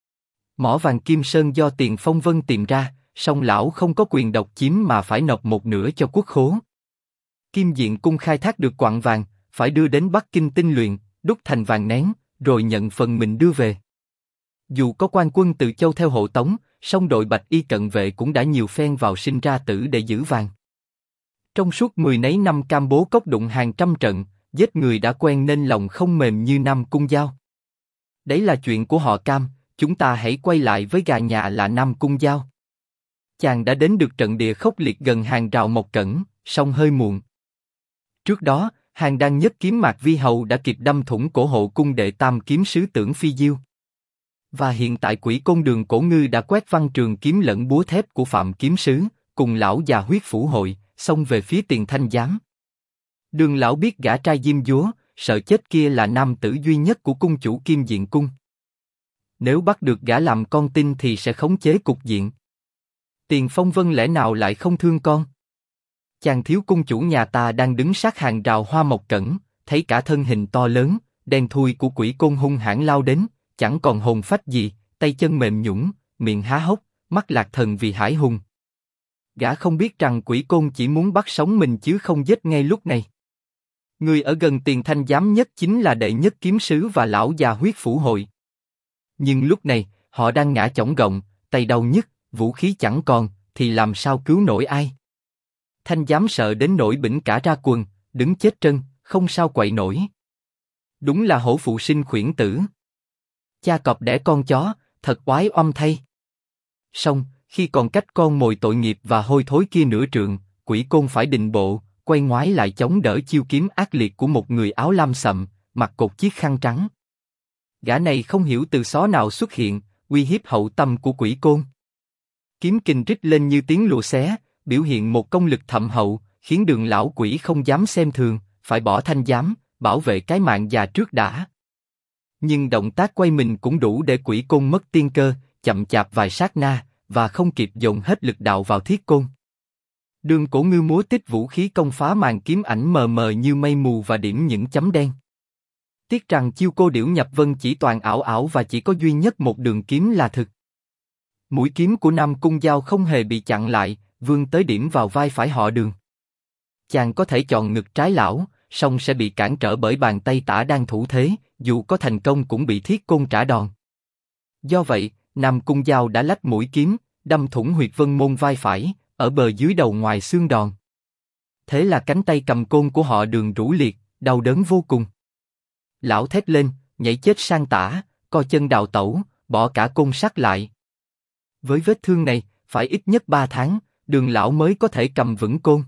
Mỏ vàng Kim Sơn do Tiền Phong Vân tìm ra, song lão không có quyền độc chiếm mà phải nộp một nửa cho quốc khố. Kim Diện Cung khai thác được quặng vàng, phải đưa đến Bắc Kinh tinh luyện, đúc thành vàng nén, rồi nhận phần mình đưa về. Dù có quan quân từ châu theo hộ tống, song đội Bạch Y cận vệ cũng đã nhiều phen vào sinh ra tử để giữ vàng. Trong suốt 10 nấy năm Cam Bố Cốc đụng hàng trăm trận, giết người đã quen nên lòng không mềm như Nam Cung Giao. Đấy là chuyện của họ Cam, chúng ta hãy quay lại với gà nhà là Nam Cung Giao. Chàng đã đến được trận địa khốc liệt gần hàng rào Mộc Cẩn, song hơi muộn. Trước đó, Hàng Đăng nhất kiếm Mạc Vi Hầu đã kịp đâm thủng cổ hộ cung đệ tam kiếm sứ Tưởng Phi Diêu. Và hiện tại Quỷ Côn Đường Cổ Ngư đã quét văn trường kiếm lẫn búa thép của Phạm kiếm sứ, cùng lão già huyết phủ hội, xông về phía Tiền Thanh giám. Đường lão biết gã trai diêm dúa, sợ chết kia là nam tử duy nhất của cung chủ Kim Diện Cung. Nếu bắt được gã làm con tin thì sẽ khống chế cục diện. Tiền Phong Vân lẽ nào lại không thương con? Chàng thiếu cung chủ nhà ta đang đứng sát hàng rào Hoa Mộc Cẩn, thấy cả thân hình to lớn, đen thui của Quỷ Côn hung hãn lao đến, chẳng còn hồn phách gì, tay chân mềm nhũn, miệng há hốc, mắt lạc thần vì hải hùng. Gã không biết rằng Quỷ Côn chỉ muốn bắt sống mình chứ không giết ngay lúc này. Người ở gần Tiền Thanh giám nhất chính là đệ nhất kiếm sứ và lão già huyết phủ hội. Nhưng lúc này, họ đang ngã chỏng gọng, tay đau nhức, vũ khí chẳng còn, thì làm sao cứu nổi ai? Thanh giám sợ đến nỗi bỉnh cả ra quần, đứng chết trân, không sao quậy nổi. Đúng là hổ phụ sinh khuyển tử. Cha cọp đẻ con chó, thật oái oăm thay. Song, khi còn cách con mồi tội nghiệp và hôi thối kia nửa trượng, Quỷ Côn phải định bộ, quay ngoái lại chống đỡ chiêu kiếm ác liệt của một người áo lam sậm, mặc cột chiếc khăn trắng. Gã này không hiểu từ xó nào xuất hiện, uy hiếp hậu tâm của Quỷ Côn. Kiếm kình rít lên như tiếng lụa xé, biểu hiện một công lực thậm hậu, khiến Đường lão quỷ không dám xem thường, phải bỏ Thanh giám, bảo vệ cái mạng già trước đã. Nhưng động tác quay mình cũng đủ để Quỷ Côn mất tiên cơ, chậm chạp vài sát na, và không kịp dồn hết lực đạo vào thiết côn. Đường Cổ Ngư múa tích vũ khí công phá màn kiếm ảnh mờ mờ như mây mù và điểm những chấm đen. Tiếc rằng chiêu cô điểu nhập vân chỉ toàn ảo ảo và chỉ có duy nhất một đường kiếm là thực. Mũi kiếm của Nam Cung Giao không hề bị chặn lại, vươn tới điểm vào vai phải họ Đường. Chàng có thể chọn ngực trái lão, song sẽ bị cản trở bởi bàn tay tả đang thủ thế, dù có thành công cũng bị thiết côn trả đòn. Do vậy, Nam Cung Giao đã lách mũi kiếm, đâm thủng huyệt vân môn vai phải, ở bờ dưới đầu ngoài xương đòn. Thế là cánh tay cầm côn của họ Đường rũ liệt, đau đớn vô cùng. Lão thét lên, nhảy chết sang tả, co chân đào tẩu, bỏ cả côn sắt lại. Với vết thương này, phải ít nhất 3 tháng, Đường lão mới có thể cầm vững côn.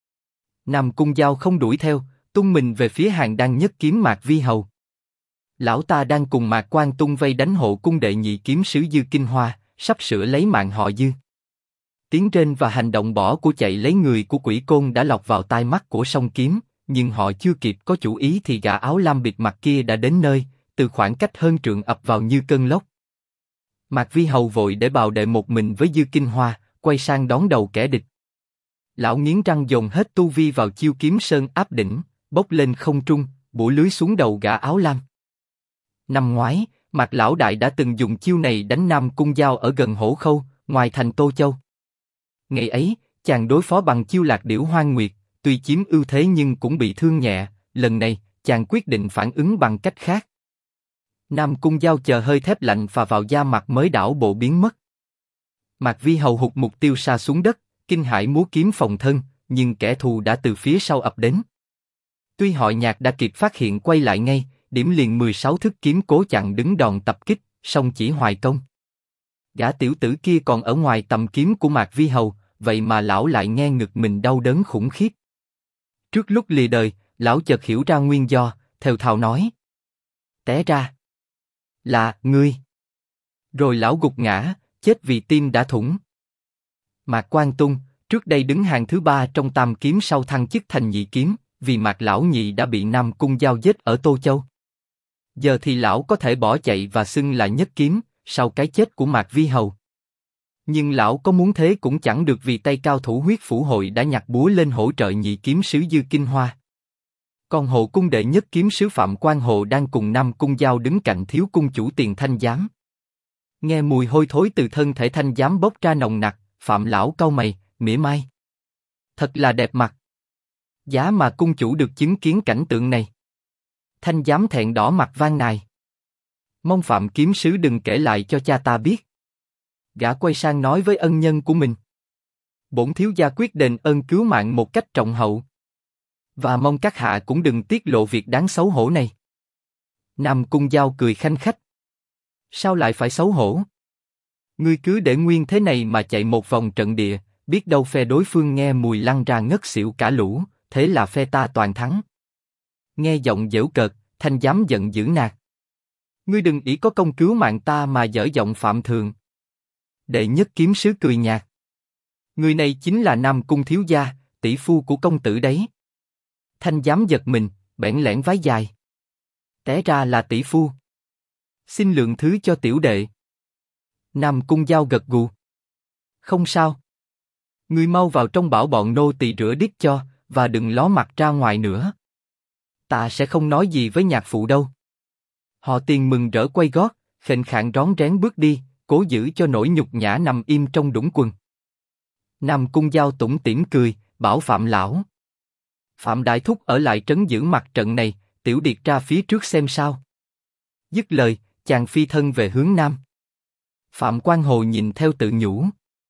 Nam Cung Giao không đuổi theo, tung mình về phía Hàng Đăng nhất kiếm Mạc Vi Hầu. Lão ta đang cùng Mạc Quan tung vây đánh hộ cung đệ nhị kiếm sứ Dư Kinh Hoa, sắp sửa lấy mạng họ Dư. Tiếng rên và hành động bỏ của chạy lấy người của Quỷ Côn đã lọt vào tai mắt của song kiếm, nhưng họ chưa kịp có chủ ý thì gã áo lam bịt mặt kia đã đến nơi, từ khoảng cách hơn trượng ập vào như cơn lốc. Mạc Vi Hầu vội để bào đệ một mình với Dư Kinh Hoa, quay sang đón đầu kẻ địch. Lão nghiến răng dồn hết tu vi vào chiêu kiếm sơn áp đỉnh, bốc lên không trung, bủa lưới xuống đầu gã áo lam. Năm ngoái, Mạc lão đại đã từng dùng chiêu này đánh Nam Cung Giao ở gần Hổ Khâu, ngoài thành Tô Châu. Ngày ấy, chàng đối phó bằng chiêu Lạc Điểu Hoang Nguyệt, tuy chiếm ưu thế nhưng cũng bị thương nhẹ. Lần này, chàng quyết định phản ứng bằng cách khác. Nam Cung Giao chờ hơi thép lạnh phà vào da mặt mới đảo bộ biến mất. Mạc Vi Hầu hụt mục tiêu sa xuống đất, kinh hãi múa kiếm phòng thân, nhưng kẻ thù đã từ phía sau ập đến. Tuy họ Nhạc đã kịp phát hiện quay lại ngay, điểm liền 16 thức kiếm cố chặn đứng đòn tập kích, song chỉ hoài công. Gã tiểu tử kia còn ở ngoài tầm kiếm của Mạc Vi Hầu, vậy mà lão lại nghe ngực mình đau đớn khủng khiếp. Trước lúc lìa đời, lão chợt hiểu ra nguyên do, thều thào nói: té ra. Là, ngươi. Rồi lão gục ngã, chết vì tim đã thủng. Mạc Quang Tung, trước đây đứng hàng thứ 3 trong tam kiếm sau thăng chức thành nhị kiếm, vì Mạc lão nhị đã bị Nam Cung Giao giết ở Tô Châu. Giờ thì lão có thể bỏ chạy và xưng là nhất kiếm, sau cái chết của Mạc Vi Hầu. Nhưng lão có muốn thế cũng chẳng được vì tay cao thủ Huyết Phủ Hội đã nhặt búa lên hỗ trợ nhị kiếm sứ Dư Kinh Hoa. Còn hộ cung đệ nhất kiếm sứ Phạm Quang Hồ đang cùng Nam Cung Giao đứng cạnh thiếu cung chủ Tiền Thanh Giám. Nghe mùi hôi thối từ thân thể Thanh Giám bốc ra nồng nặc, Phạm lão cau mày, mỉa mai. Thật là đẹp mặt. Giá mà cung chủ được chứng kiến cảnh tượng này. Thanh Giám thẹn đỏ mặt van nài. Mong Phạm kiếm sứ đừng kể lại cho cha ta biết. Gã quay sang nói với ân nhân của mình. Bổn thiếu gia quyết đền ơn cứu mạng một cách trọng hậu. Và mong các hạ cũng đừng tiết lộ việc đáng xấu hổ này. Nam Cung Giao cười khanh khách. Sao lại phải xấu hổ? Ngươi cứ để nguyên thế này mà chạy một vòng trận địa, biết đâu phe đối phương nghe mùi lăn ra ngất xỉu cả lũ, thế là phe ta toàn thắng. Nghe giọng giễu cợt, Thanh Giám giận dữ nạt. Ngươi đừng ý có công cứu mạng ta mà dở giọng phạm thượng. Đệ nhất kiếm sứ cười nhạt. Người này chính là Nam Cung thiếu gia, tỷ phu của công tử đấy. Thanh Giám giật mình, bẽn lẽn vái dài. Té ra là tỷ phu. Xin lượng thứ cho tiểu đệ. Nam Cung Giao gật gù. Không sao. Ngươi mau vào trong bảo bọn nô tỳ rửa đít cho, và đừng ló mặt ra ngoài nữa. Ta sẽ không nói gì với nhạc phụ đâu. Họ Tiền mừng rỡ quay gót, khệnh khạng rón rén bước đi, cố giữ cho nỗi nhục nhã nằm im trong đũng quần. Nam Cung Giao tủm tỉm cười, bảo Phạm lão. Phạm đại thúc ở lại trấn giữ mặt trận này, tiểu điệt ra phía trước xem sao. Dứt lời, chàng phi thân về hướng nam. Phạm Quang Hồ nhìn theo tự nhủ.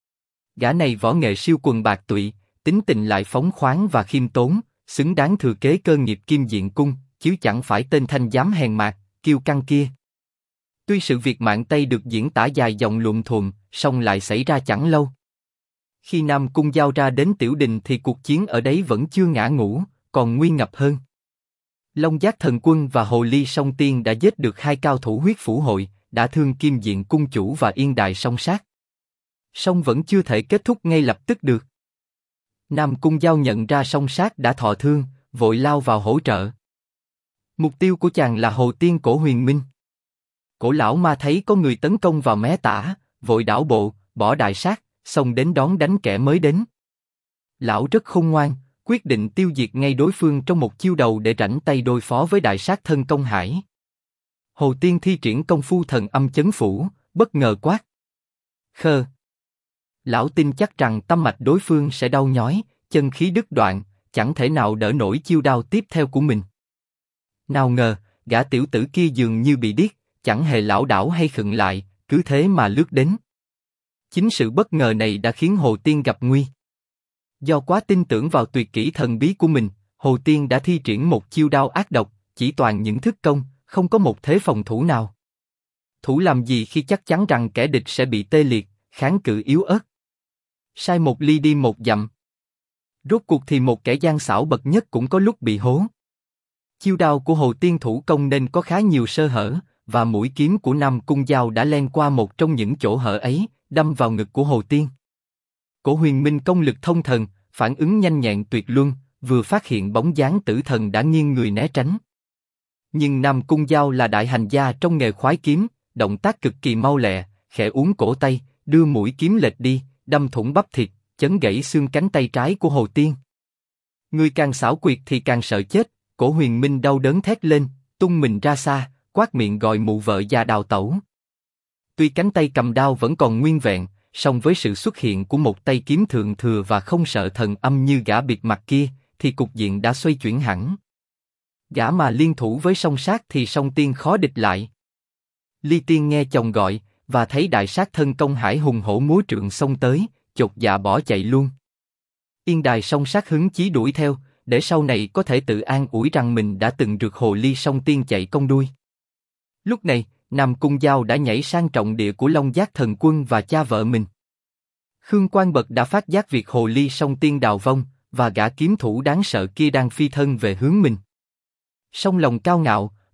Gã này võ nghệ siêu quần bạc tụy, tính tình lại phóng khoáng và khiêm tốn, xứng đáng thừa kế cơ nghiệp Kim Diện Cung, chứ chẳng phải tên Thanh Giám hèn mạt, kiêu căng kia. Tuy sự việc mạng Tây được diễn tả dài dòng luộm thuộm, song lại xảy ra chẳng lâu. Khi Nam Cung Giao ra đến Tiểu Đình thì cuộc chiến ở đấy vẫn chưa ngã ngũ, còn nguy ngập hơn. Long Giác Thần Quân và Hồ Ly Song Tiên đã giết được 2 cao thủ Huyết Phủ Hội, đã thương Kim Diện Cung chủ và Yên Đài Song Sát. Song vẫn chưa thể kết thúc ngay lập tức được. Nam Cung Giao nhận ra Song Sát đã thọ thương, vội lao vào hỗ trợ. Mục tiêu của chàng là Hồ Tiên Cổ Huyền Minh. Cổ lão ma thấy có người tấn công vào mé tả, vội đảo bộ, bỏ đại sát, xông đến đón đánh kẻ mới đến. Lão rất khôn ngoan, quyết định tiêu diệt ngay đối phương trong một chiêu đầu để rảnh tay đối phó với đại sát thân Công Hải. Hồ Tiên thi triển công phu thần âm chấn phủ, bất ngờ quát. Khơ! Lão tin chắc rằng tâm mạch đối phương sẽ đau nhói, chân khí đứt đoạn, chẳng thể nào đỡ nổi chiêu đao tiếp theo của mình. Nào ngờ, gã tiểu tử kia dường như bị điếc, chẳng hề lảo đảo hay khựng lại, cứ thế mà lướt đến. Chính sự bất ngờ này đã khiến Hồ Tiên gặp nguy. Do quá tin tưởng vào tuyệt kỹ thần bí của mình, Hồ Tiên đã thi triển một chiêu đao ác độc, chỉ toàn những thức công, không có một thế phòng thủ nào. Thủ làm gì khi chắc chắn rằng kẻ địch sẽ bị tê liệt, kháng cự yếu ớt. Sai một ly đi một dặm. Rốt cuộc thì một kẻ gian xảo bậc nhất cũng có lúc bị hố. Chiêu đao của Hồ Tiên thủ công nên có khá nhiều sơ hở, và mũi kiếm của Nam Cung Giao đã len qua một trong những chỗ hở ấy, đâm vào ngực của Hồ Tiên. Cổ Huyền Minh công lực thông thần, phản ứng nhanh nhẹn tuyệt luân, vừa phát hiện bóng dáng tử thần đã nghiêng người né tránh. Nhưng Nam Cung Giao là đại hành gia trong nghề khoái kiếm, động tác cực kỳ mau lẹ, khẽ uốn cổ tay, đưa mũi kiếm lệch đi, đâm thủng bắp thịt, chấn gãy xương cánh tay trái của Hồ Tiên. Người càng xảo quyệt thì càng sợ chết, Cổ Huyền Minh đau đớn thét lên, tung mình ra xa, quát miệng gọi mụ vợ già đào tẩu. Tuy cánh tay cầm đao vẫn còn nguyên vẹn, song với sự xuất hiện của một tay kiếm thượng thừa và không sợ thần âm như gã bịt mặt kia, thì cục diện đã xoay chuyển hẳn. Gã mà liên thủ với Song Sát thì Song Tiên khó địch lại. Ly Tiên nghe chồng gọi, và thấy đại sát thân Công Hải hùng hổ múa trượng xông tới, chột dạ bỏ chạy luôn. Yên Đài Song Sát hứng chí đuổi theo, để sau này có thể tự an ủi rằng mình đã từng rượt Hồ Ly Song Tiên chạy công đuôi. Lúc này, Nam Cung Giao đã nhảy sang trọng địa của Long Giác Thần Quân và cha vợ mình. Khương Quang Bật đã phát giác việc Hồ Ly Song Tiên đào vong, và gã kiếm thủ đáng sợ kia đang phi thân về hướng mình. Song lòng cao ngạo,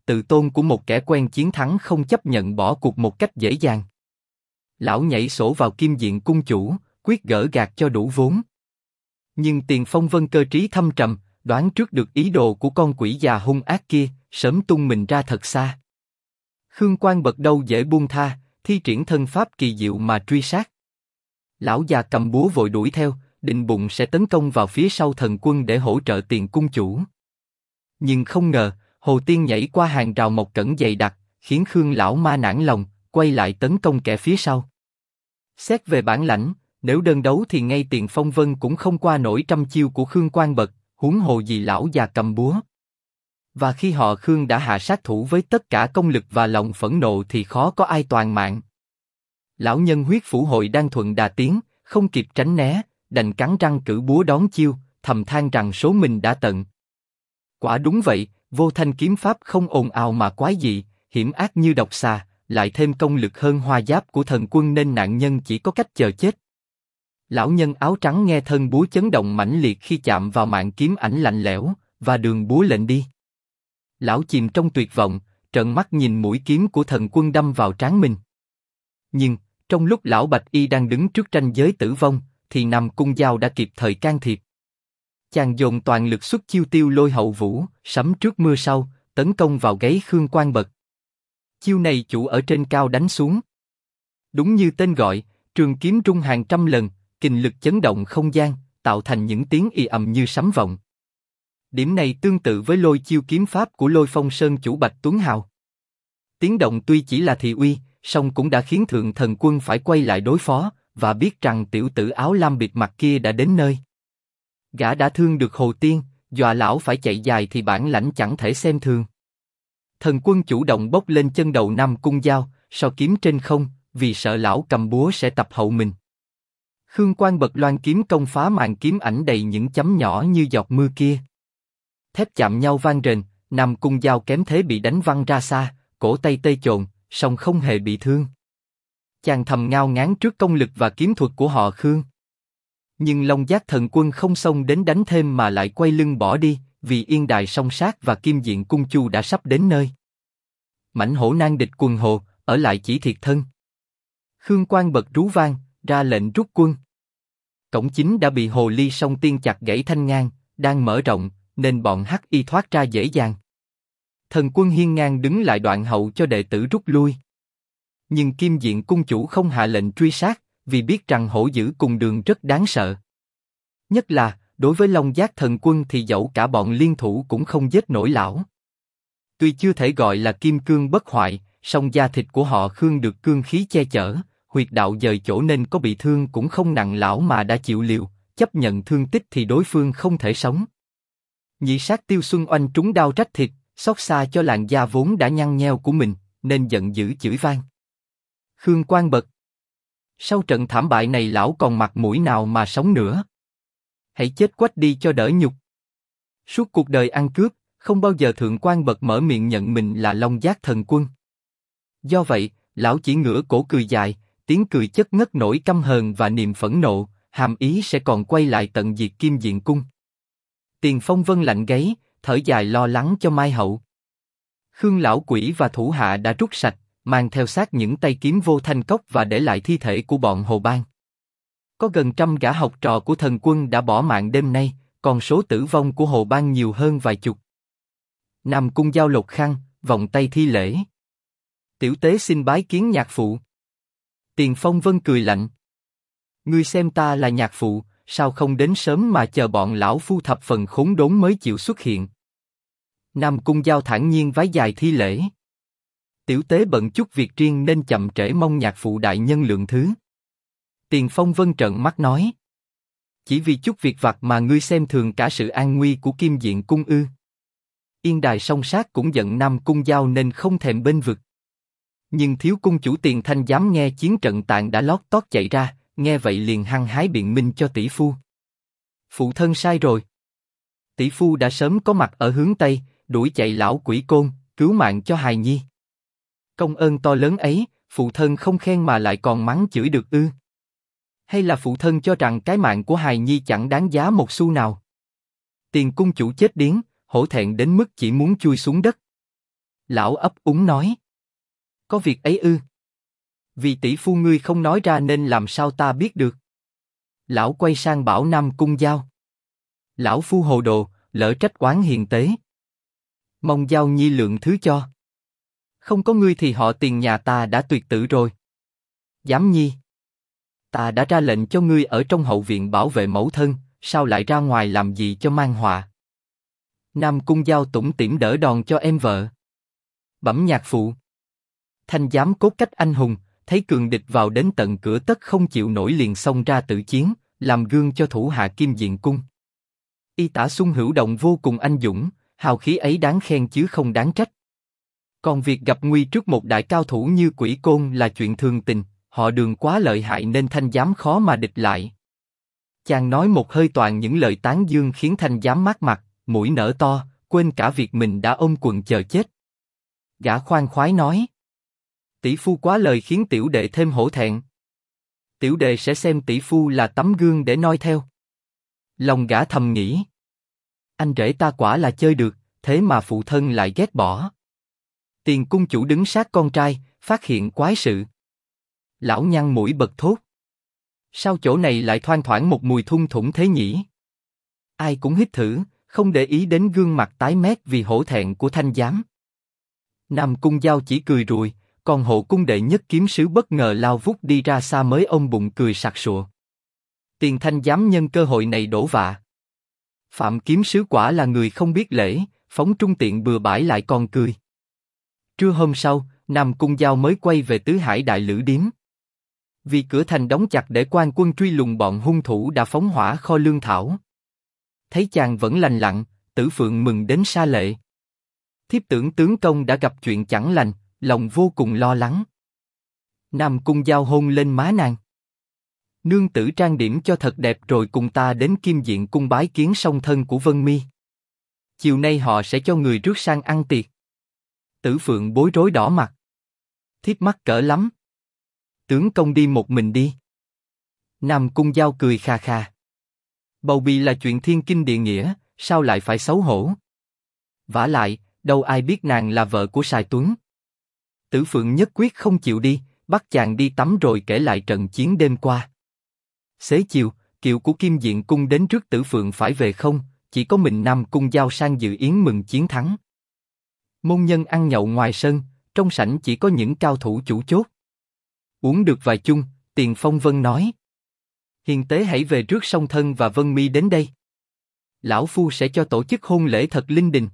tự tôn của một kẻ quen chiến thắng không chấp nhận bỏ cuộc một cách dễ dàng. Lão nhảy sổ vào Kim Diện cung chủ, quyết gỡ gạc cho đủ vốn. Nhưng Tiền Phong Vân cơ trí thâm trầm, đoán trước được ý đồ của con quỷ già hung ác kia, sớm tung mình ra thật xa. Khương Quang Bật đâu dễ buông tha, thi triển thân pháp kỳ diệu mà truy sát. Lão già cầm búa vội đuổi theo, định bụng sẽ tấn công vào phía sau thần quân để hỗ trợ Tiền cung chủ. Nhưng không ngờ, Hồ Tiên nhảy qua hàng rào mộc cẩn dày đặc, khiến Khương lão ma nản lòng, quay lại tấn công kẻ phía sau. Xét về bản lãnh, nếu đơn đấu thì ngay Tiền Phong Vân cũng không qua nổi trăm chiêu của Khương Quang Bật, huống hồ gì lão già cầm búa. Và khi họ Khương đã hạ sát thủ với tất cả công lực và lòng phẫn nộ thì khó có ai toàn mạng. Lão nhân huyết phủ hội đang thuận đà tiến, không kịp tránh né, đành cắn răng cử búa đón chiêu, thầm than rằng số mình đã tận. Quả đúng vậy, vô thanh kiếm pháp không ồn ào mà quái dị, hiểm ác như độc xà, lại thêm công lực hơn hoa giáp của thần quân nên nạn nhân chỉ có cách chờ chết. Lão nhân áo trắng nghe thân búa chấn động mãnh liệt khi chạm vào mạng kiếm ảnh lạnh lẽo, và đường búa lệnh đi. Lão chìm trong tuyệt vọng, trợn mắt nhìn mũi kiếm của thần quân đâm vào trán mình. Nhưng, trong lúc lão Bạch Y đang đứng trước ranh giới tử vong, thì Nam Cung Giao đã kịp thời can thiệp. Chàng dồn toàn lực xuất chiêu Tiêu Lôi Hậu Vũ, sấm trước mưa sau, tấn công vào gáy Khương Quang Bật. Chiêu này chủ ở trên cao đánh xuống. Đúng như tên gọi, trường kiếm rung hàng trăm lần, kình lực chấn động không gian, tạo thành những tiếng ì ầm như sấm vọng. Điểm này tương tự với lôi chiêu kiếm pháp của Lôi Phong Sơn chủ Bạch Tuấn Hào. Tiếng động tuy chỉ là thị uy, song cũng đã khiến thượng thần quân phải quay lại đối phó, và biết rằng tiểu tử áo lam bịt mặt kia đã đến nơi. Gã đã thương được Hồ Tiên, dọa lão phải chạy dài thì bản lãnh chẳng thể xem thường. Thần quân chủ động bốc lên chân đầu Nam Cung Giao, so kiếm trên không, vì sợ lão cầm búa sẽ tập hậu mình. Khương Quang Bật loan kiếm công phá màn kiếm ảnh đầy những chấm nhỏ như giọt mưa kia. Thép chạm nhau vang rền, Nam Cung Giao kém thế bị đánh văng ra xa, cổ tay tê chồn, song không hề bị thương. Chàng thầm ngao ngán trước công lực và kiếm thuật của họ Khương. Nhưng Long Giác thần quân không xông đến đánh thêm mà lại quay lưng bỏ đi, vì Yên Đài Song Sát và Kim Diện Cung Chu đã sắp đến nơi. Mãnh hổ nan địch quần hồ, ở lại chỉ thiệt thân. Khương Quang Bật rú vang, ra lệnh rút quân. Cổng chính đã bị hồ ly song tiên chặt gãy thanh ngang, đang mở rộng, nên bọn Hắc Y thoát ra dễ dàng. Thần quân hiên ngang đứng lại đoạn hậu cho đệ tử rút lui. Nhưng Kim Diện Cung chủ không hạ lệnh truy sát, vì biết rằng hổ dữ cùng đường rất đáng sợ. Nhất là, đối với Long Giác thần quân thì dẫu cả bọn liên thủ cũng không giết nổi lão. Tuy chưa thể gọi là kim cương bất hoại, song da thịt của họ Khương được cương khí che chở, huyệt đạo dời chỗ nên có bị thương cũng không nặng, lão mà đã chịu liều, chấp nhận thương tích thì đối phương không thể sống. Nhị sát Tiêu Xuân Oanh trúng đao rách thịt, xót xa cho làn da vốn đã nhăn nheo của mình, nên giận dữ chửi vang. Khương Quang Bật, sau trận thảm bại này lão còn mặt mũi nào mà sống nữa? Hãy chết quách đi cho đỡ nhục. Suốt cuộc đời ăn cướp, không bao giờ Thượng Quang Bật mở miệng nhận mình là Long Giác thần quân. Do vậy, lão chỉ ngửa cổ cười dài, tiếng cười chất ngất nỗi căm hờn và niềm phẫn nộ, hàm ý sẽ còn quay lại tận diệt Kim Diện Cung. Tiền Phong Vân lạnh gáy, thở dài lo lắng cho Mai Hậu. Khương lão quỷ và thủ hạ đã rút sạch, mang theo xác những tay kiếm vô thanh cốc và để lại thi thể của bọn Hồ Bang. Có gần trăm gã học trò của thần quân đã bỏ mạng đêm nay, còn số tử vong của Hồ Bang nhiều hơn vài chục. Nam Cung Giao lột khăn, vòng tay thi lễ. Tiểu tế xin bái kiến nhạc phụ. Tiền Phong Vân cười lạnh. Ngươi xem ta là nhạc phụ, sao không đến sớm mà chờ bọn lão phu thập phần khốn đốn mới chịu xuất hiện? Nam Cung Giao thản nhiên vái dài thi lễ. Tiểu tế bận chút việc riêng nên chậm trễ, mong nhạc phụ đại nhân lượng thứ. Tiền Phong Vân trợn mắt nói. Chỉ vì chút việc vặt mà ngươi xem thường cả sự an nguy của Kim Diện Cung ư? Yên Đài Song Sát cũng giận Nam Cung Giao nên không thèm bênh vực. Nhưng thiếu cung chủ Tiền Thanh dám nghe chiến trận tàn đã lót tót chạy ra, nghe vậy liền hăng hái biện minh cho tỷ phu. Phụ thân sai rồi. Tỷ phu đã sớm có mặt ở hướng Tây, đuổi chạy lão quỷ côn, cứu mạng cho hài nhi. Công ơn to lớn ấy, phụ thân không khen mà lại còn mắng chửi được ư? Hay là phụ thân cho rằng cái mạng của hài nhi chẳng đáng giá một xu nào? Tiền cung chủ chết điếng, hổ thẹn đến mức chỉ muốn chui xuống đất. Lão ấp úng nói. Có việc ấy ư? Vì tỷ phu ngươi không nói ra nên làm sao ta biết được? Lão quay sang bảo Nam Cung Giao. Lão phu hồ đồ, lỡ trách oán hiền tế. Mong Giao nhi lượng thứ cho. Không có ngươi thì họ Tiền nhà ta đã tuyệt tử rồi. Giám nhi. Ta đã ra lệnh cho ngươi ở trong hậu viện bảo vệ mẫu thân, sao lại ra ngoài làm gì cho mang họa? Nam Cung Giao tủm tỉm đỡ đòn cho em vợ. Bẩm nhạc phụ. Thanh giám cốt cách anh hùng, thấy cường địch vào đến tận cửa tất không chịu nổi liền xông ra tự chiến, làm gương cho thủ hạ Kim Diện Cung. Y tả Xuân Hữu Động vô cùng anh dũng, hào khí ấy đáng khen chứ không đáng trách. Còn việc gặp nguy trước một đại cao thủ như Quỷ Côn là chuyện thường tình, họ Đường quá lợi hại nên Thanh giám khó mà địch lại. Chàng nói một hơi toàn những lời tán dương khiến Thanh giám mát mặt, mũi nở to, quên cả việc mình đã ôm quần chờ chết. Gã khoan khoái nói. Tỷ phu quá lời khiến tiểu đệ thêm hổ thẹn. Tiểu đệ sẽ xem tỷ phu là tấm gương để noi theo. Lòng gã thầm nghĩ. Anh rể ta quả là chơi được, thế mà phụ thân lại ghét bỏ. Tiền cung chủ đứng sát con trai, phát hiện quái sự. Lão nhăn mũi bật thốt. Sao chỗ này lại thoang thoảng một mùi thung thủng thế nhỉ? Ai cũng hít thử, không để ý đến gương mặt tái mét vì hổ thẹn của Thanh giám. Nam Cung Giao chỉ cười rùi, còn hộ cung đệ nhất kiếm sứ bất ngờ lao vút đi ra xa mới ôm bụng cười sặc sụa. Tiền Thanh giám nhân cơ hội này đổ vạ. Phạm kiếm sứ quả là người không biết lễ, phóng trung tiện bừa bãi lại còn cười. Trưa hôm sau, Nam Cung Giao mới quay về Tứ Hải Đại Lữ Điếm. Vì cửa thành đóng chặt để quan quân truy lùng bọn hung thủ đã phóng hỏa kho lương thảo. Thấy chàng vẫn lành lặn, Tử Phượng mừng đến sa lệ. Thiếp tưởng tướng công đã gặp chuyện chẳng lành, lòng vô cùng lo lắng. Nam Cung Giao hôn lên má nàng. Nương tử trang điểm cho thật đẹp rồi cùng ta đến Kim Diện Cung bái kiến song thân của Vân Mi. Chiều nay họ sẽ cho người rước sang ăn tiệc. Tử Phượng bối rối đỏ mặt. Thiếp mắc cỡ lắm. Tướng công đi một mình đi. Nam Cung Giao cười khà khà. Bầu bì là chuyện thiên kinh địa nghĩa, sao lại phải xấu hổ? Vả lại, đâu ai biết nàng là vợ của Sài Tuấn. Tử Phượng nhất quyết không chịu đi, bắt chàng đi tắm rồi kể lại trận chiến đêm qua. Xế chiều, kiệu của Kim Diện Cung đến trước Tử Phượng phải về không, chỉ có mình Nam Cung Giao sang dự yến mừng chiến thắng. Môn nhân ăn nhậu ngoài sân, trong sảnh chỉ có những cao thủ chủ chốt. Uống được vài chung, Tiền Phong Vân nói. Hiền tế hãy về rước song thân và Vân Mi đến đây. Lão phu sẽ cho tổ chức hôn lễ thật linh đình.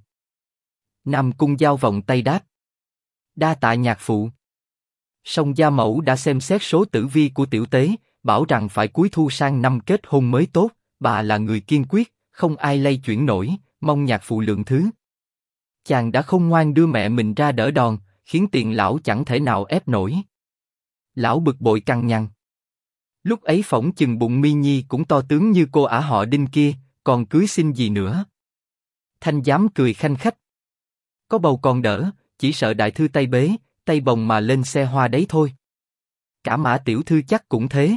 Nam Cung Giao vòng tay đáp. Đa tạ nhạc phụ. Song gia mẫu đã xem xét số tử vi của tiểu tế, bảo rằng phải cuối thu sang năm kết hôn mới tốt. Bà là người kiên quyết, không ai lay chuyển nổi, mong nhạc phụ lượng thứ. Chàng đã không ngoan đưa mẹ mình ra đỡ đòn, khiến Tiền lão chẳng thể nào ép nổi. Lão bực bội cằn nhằn. Lúc ấy phỏng chừng bụng Mi Nhi cũng to tướng như cô ả họ Đinh kia, còn cưới xin gì nữa. Thanh giám cười khanh khách. Có bầu còn đỡ, chỉ sợ đại thư tay bế, tay bồng mà lên xe hoa đấy thôi. Cả Mã tiểu thư chắc cũng thế.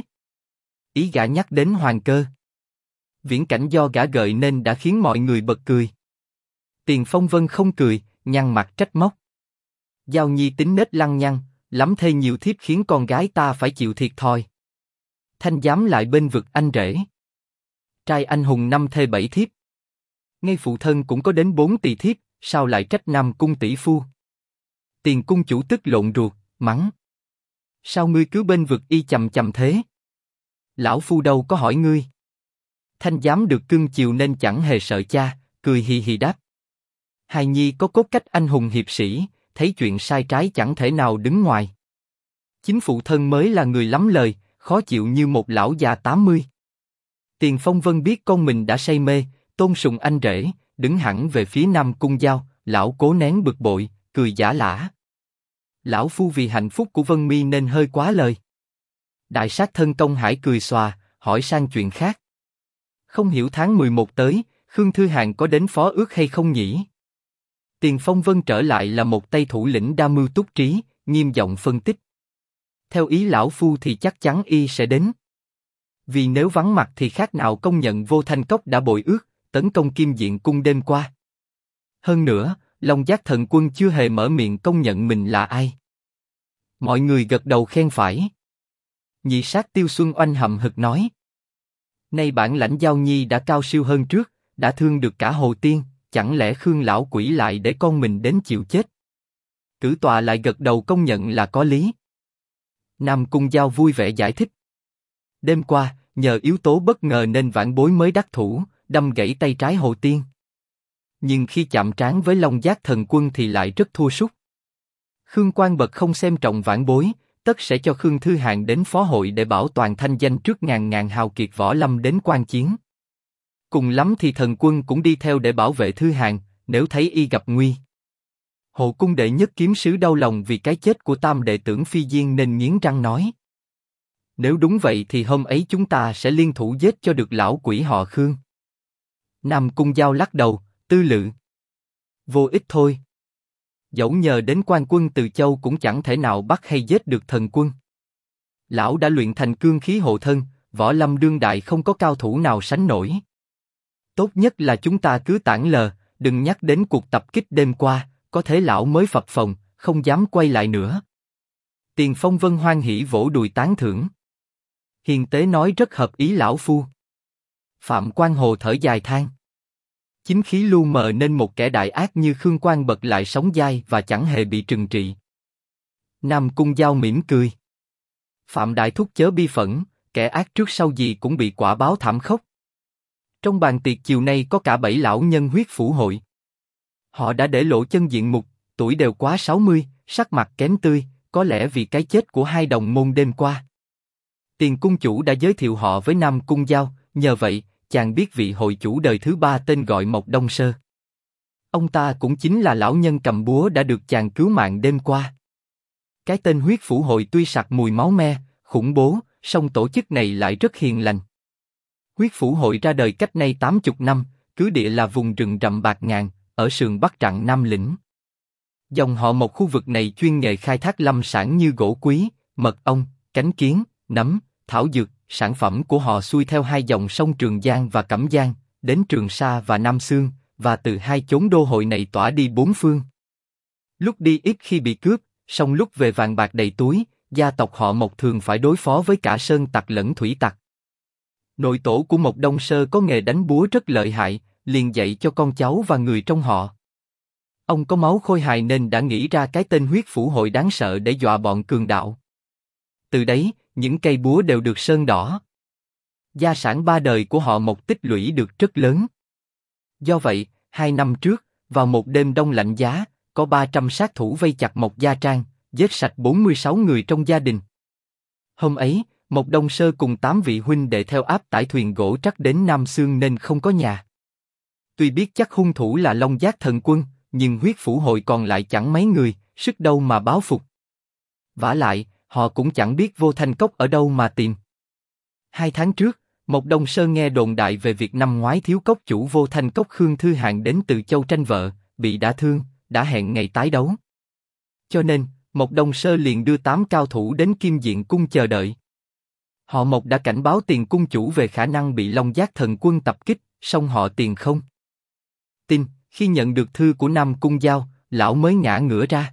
Ý gã nhắc đến Hoàng Cơ. Viễn cảnh do gã gợi nên đã khiến mọi người bật cười. Tiền Phong Vân không cười, nhăn mặt trách móc. Giao nhi tính nết lăng nhăng, lắm thê nhiều thiếp khiến con gái ta phải chịu thiệt thòi. Thanh giám lại bên vực anh rể. Trai anh hùng 5 thê 7 thiếp. Ngay phụ thân cũng có đến 4 tỳ thiếp, sao lại trách Nam Cung tỷ phu? Tiền cung chủ tức lộn ruột, mắng. Sao ngươi cứ bên vực y chầm chầm thế? Lão phu đâu có hỏi ngươi. Thanh giám được cưng chiều nên chẳng hề sợ cha, cười hì hì đáp. Hài nhi có cốt cách anh hùng hiệp sĩ, thấy chuyện sai trái chẳng thể nào đứng ngoài. Chính phụ thân mới là người lắm lời, khó chịu như một lão già 80. Tiền Phong Vân biết con mình đã say mê, tôn sùng anh rể, đứng hẳn về phía Nam Cung Giao, lão cố nén bực bội, cười giả lả. Lão phu vì hạnh phúc của Vân Mi nên hơi quá lời. Đại sát thân Công Hải cười xòa, hỏi sang chuyện khác. Không hiểu tháng 11 tới, Khương Thư Hàn có đến phó ước hay không nhỉ? Tiền Phong Vân trở lại là một tay thủ lĩnh đa mưu túc trí, nghiêm giọng phân tích. Theo ý lão phu thì chắc chắn y sẽ đến. Vì nếu vắng mặt thì khác nào công nhận Vô Thanh Cốc đã bội ước, tấn công Kim Diện Cung đêm qua. Hơn nữa, Long Giác Thần Quân chưa hề mở miệng công nhận mình là ai. Mọi người gật đầu khen phải. Nhị sát Tiêu Xuân Oanh hậm hực nói. Nay bản lãnh Giao Nhi đã cao siêu hơn trước, đã thương được cả Hồ Tiên, chẳng lẽ Khương lão quỷ lại để con mình đến chịu chết? Cử tọa lại gật đầu công nhận là có lý. Nam Cung Giao vui vẻ giải thích. Đêm qua, nhờ yếu tố bất ngờ nên vãn bối mới đắc thủ, đâm gãy tay trái Hồ Tiên. Nhưng khi chạm trán với Long Giác Thần Quân thì lại rất thua sút. Khương Quang Bật không xem trọng vãn bối, tất sẽ cho Khương Thư Hàn đến phó hội để bảo toàn thanh danh trước ngàn ngàn hào kiệt võ lâm đến quan chiến. Cùng lắm thì Thần Quân cũng đi theo để bảo vệ Thư Hàn, nếu thấy y gặp nguy. Hộ cung đệ nhất kiếm sứ đau lòng vì cái chết của tam đệ tưởng Phi Diên nên nghiến răng nói. Nếu đúng vậy thì hôm ấy chúng ta sẽ liên thủ giết cho được lão quỷ họ Khương. Nam Cung Giao lắc đầu, tư lự. Vô ích thôi. Dẫu nhờ đến quan quân Từ Châu cũng chẳng thể nào bắt hay giết được Thần Quân. Lão đã luyện thành cương khí hộ thân, võ lâm đương đại không có cao thủ nào sánh nổi. Tốt nhất là chúng ta cứ tản lờ, đừng nhắc đến cuộc tập kích đêm qua, có thế lão mới phập phồng, không dám quay lại nữa. Tiền Phong Vân hoan hỉ vỗ đùi tán thưởng. Hiền tế nói rất hợp ý lão phu. Phạm Quan Hồ thở dài than. Chính khí lu mờ nên một kẻ đại ác như Khương Quang Bật lại sống dai và chẳng hề bị trừng trị. Nam Cung Giao mỉm cười. Phạm Đại Thúc chớ bi phẫn, kẻ ác trước sau gì cũng bị quả báo thảm khốc. Trong bàn tiệc chiều nay có cả 7 lão nhân huyết phủ hội. Họ đã để lộ chân diện mục, tuổi đều quá 60, sắc mặt kém tươi, có lẽ vì cái chết của hai đồng môn đêm qua. Tiền cung chủ đã giới thiệu họ với Nam Cung Giao, nhờ vậy, chàng biết vị hội chủ đời thứ 3 tên gọi Mộc Đông Sơ. Ông ta cũng chính là lão nhân cầm búa đã được chàng cứu mạng đêm qua. Cái tên huyết phủ hội tuy sặc mùi máu me, khủng bố, song tổ chức này lại rất hiền lành. Huyết phủ hội ra đời cách nay 80 năm, cứ địa là vùng rừng rậm bạt ngàn, ở sườn Bắc Trặn Nam Lĩnh. Dòng họ một khu vực này chuyên nghề khai thác lâm sản như gỗ quý, mật ong, cánh kiến, nấm, thảo dược, sản phẩm của họ xuôi theo hai dòng sông Trường Giang và Cẩm Giang, đến Trường Sa và Nam Xương, và từ hai chốn đô hội này tỏa đi bốn phương. Lúc đi ít khi bị cướp, song lúc về vàng bạc đầy túi, gia tộc họ Mộc thường phải đối phó với cả sơn tặc lẫn thủy tặc. Nội tổ của Mộc Đông Sơ có nghề đánh búa rất lợi hại, liền dạy cho con cháu và người trong họ. Ông có máu khôi hài nên đã nghĩ ra cái tên huyết phủ hội đáng sợ để dọa bọn cường đạo. Từ đấy, những cây búa đều được sơn đỏ. Gia sản ba đời của họ Mộc tích lũy được rất lớn. Do vậy, 2 năm trước, vào một đêm đông lạnh giá, có 300 sát thủ vây chặt Mộc Gia Trang, giết sạch 46 người trong gia đình. Hôm ấy, Mộc Đông Sơ cùng 8 vị huynh đệ theo áp tải thuyền gỗ trắc đến Nam Xương nên không có nhà. Tuy biết chắc hung thủ là Long Giác Thần Quân, nhưng huyết phủ hội còn lại chẳng mấy người, sức đâu mà báo phục. Vả lại, họ cũng chẳng biết Vô Thanh Cốc ở đâu mà tìm. 2 tháng trước, Mộc Đông Sơ nghe đồn đại về việc năm ngoái thiếu cốc chủ Vô Thanh Cốc Khương Thư Hàn đến Từ Châu tranh vợ, bị đả thương, đã hẹn ngày tái đấu. Cho nên, Mộc Đông Sơ liền đưa 8 cao thủ đến Kim Diện Cung chờ đợi. Họ Mộc đã cảnh báo Tiền cung chủ về khả năng bị Long Giác Thần Quân tập kích, song họ Tiền không tin. Khi nhận được thư của Nam Cung Giao, lão mới ngã ngửa ra.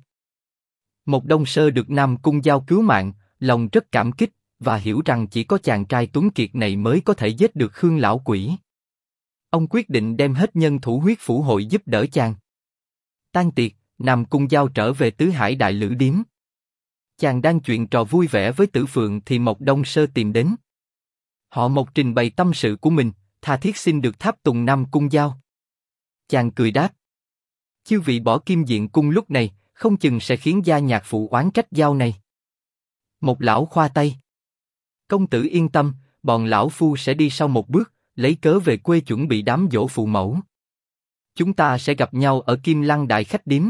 Mộc Đông Sơ được Nam Cung Giao cứu mạng, lòng rất cảm kích và hiểu rằng chỉ có chàng trai tuấn kiệt này mới có thể giết được Khương lão quỷ. Ông quyết định đem hết nhân thủ huyết phủ hội giúp đỡ chàng. Tan tiệc, Nam Cung Giao trở về Tứ Hải Đại Lữ Điếm. Chàng đang chuyện trò vui vẻ với Tử Phượng thì Mộc Đông Sơ tìm đến. Họ Mộc trình bày tâm sự của mình, tha thiết xin được tháp tùng Nam Cung Giao. Chàng cười đáp: chư vị bỏ Kim Diện Cung lúc này, không chừng sẽ khiến gia nhạc phụ oán trách Giao này. Một lão khoa tay: công tử yên tâm, bọn lão phu sẽ đi sau một bước, lấy cớ về quê chuẩn bị đám giỗ phụ mẫu. Chúng ta sẽ gặp nhau ở Kim Lăng Đại Khách Điếm.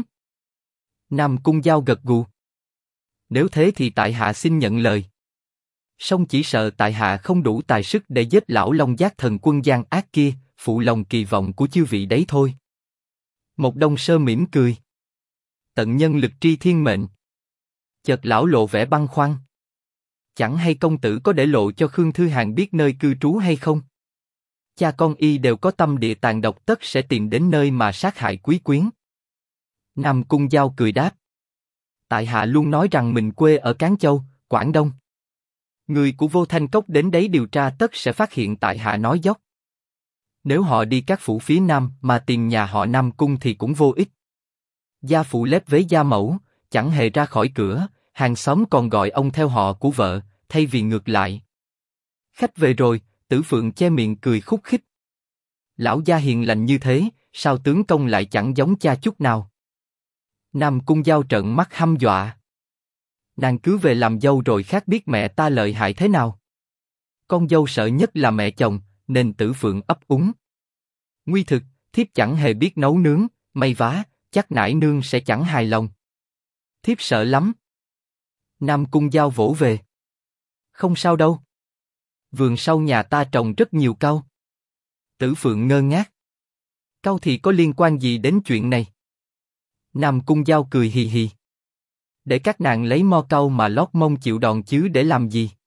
Nam Cung Giao gật gù: nếu thế thì tại hạ xin nhận lời. Song chỉ sợ tại hạ không đủ tài sức để giết lão Long Giác Thần Quân gian ác kia, phụ lòng kỳ vọng của chư vị đấy thôi. Mộc Đông Sơ mỉm cười: tận nhân lực tri thiên mệnh. Chợt lão lộ vẻ băn khoăn: chẳng hay công tử có để lộ cho Khương Thư Hàn biết nơi cư trú hay không? Cha con y đều có tâm địa tàn độc, tất sẽ tìm đến nơi mà sát hại quý quyến. Nam Cung Giao cười đáp. Tại hạ luôn nói rằng mình quê ở Cán Châu, Quảng Đông. Người của Vô Thanh Cốc đến đấy điều tra tất sẽ phát hiện tại hạ nói dóc. Nếu họ đi các phủ phía Nam mà tìm nhà họ Nam Cung thì cũng vô ích. Gia phụ lép vế gia mẫu, chẳng hề ra khỏi cửa, hàng xóm còn gọi ông theo họ của vợ, thay vì ngược lại. Khách về rồi, Tử Phượng che miệng cười khúc khích. Lão gia hiền lành như thế, sao tướng công lại chẳng giống cha chút nào? Nam Cung Giao trợn mắt hăm dọa. Nàng cứ về làm dâu rồi khác biết mẹ ta lợi hại thế nào. Con dâu sợ nhất là mẹ chồng, nên Tử Phượng ấp úng. Nguy thực, thiếp chẳng hề biết nấu nướng, may vá, chắc nải nương sẽ chẳng hài lòng. Thiếp sợ lắm. Nam Cung Giao vỗ về. Không sao đâu. Vườn sau nhà ta trồng rất nhiều cau. Tử Phượng ngơ ngác. Cau thì có liên quan gì đến chuyện này? Nam Cung Giao cười hì hì. Để các nàng lấy mo cau mà lót mông chịu đòn chứ để làm gì?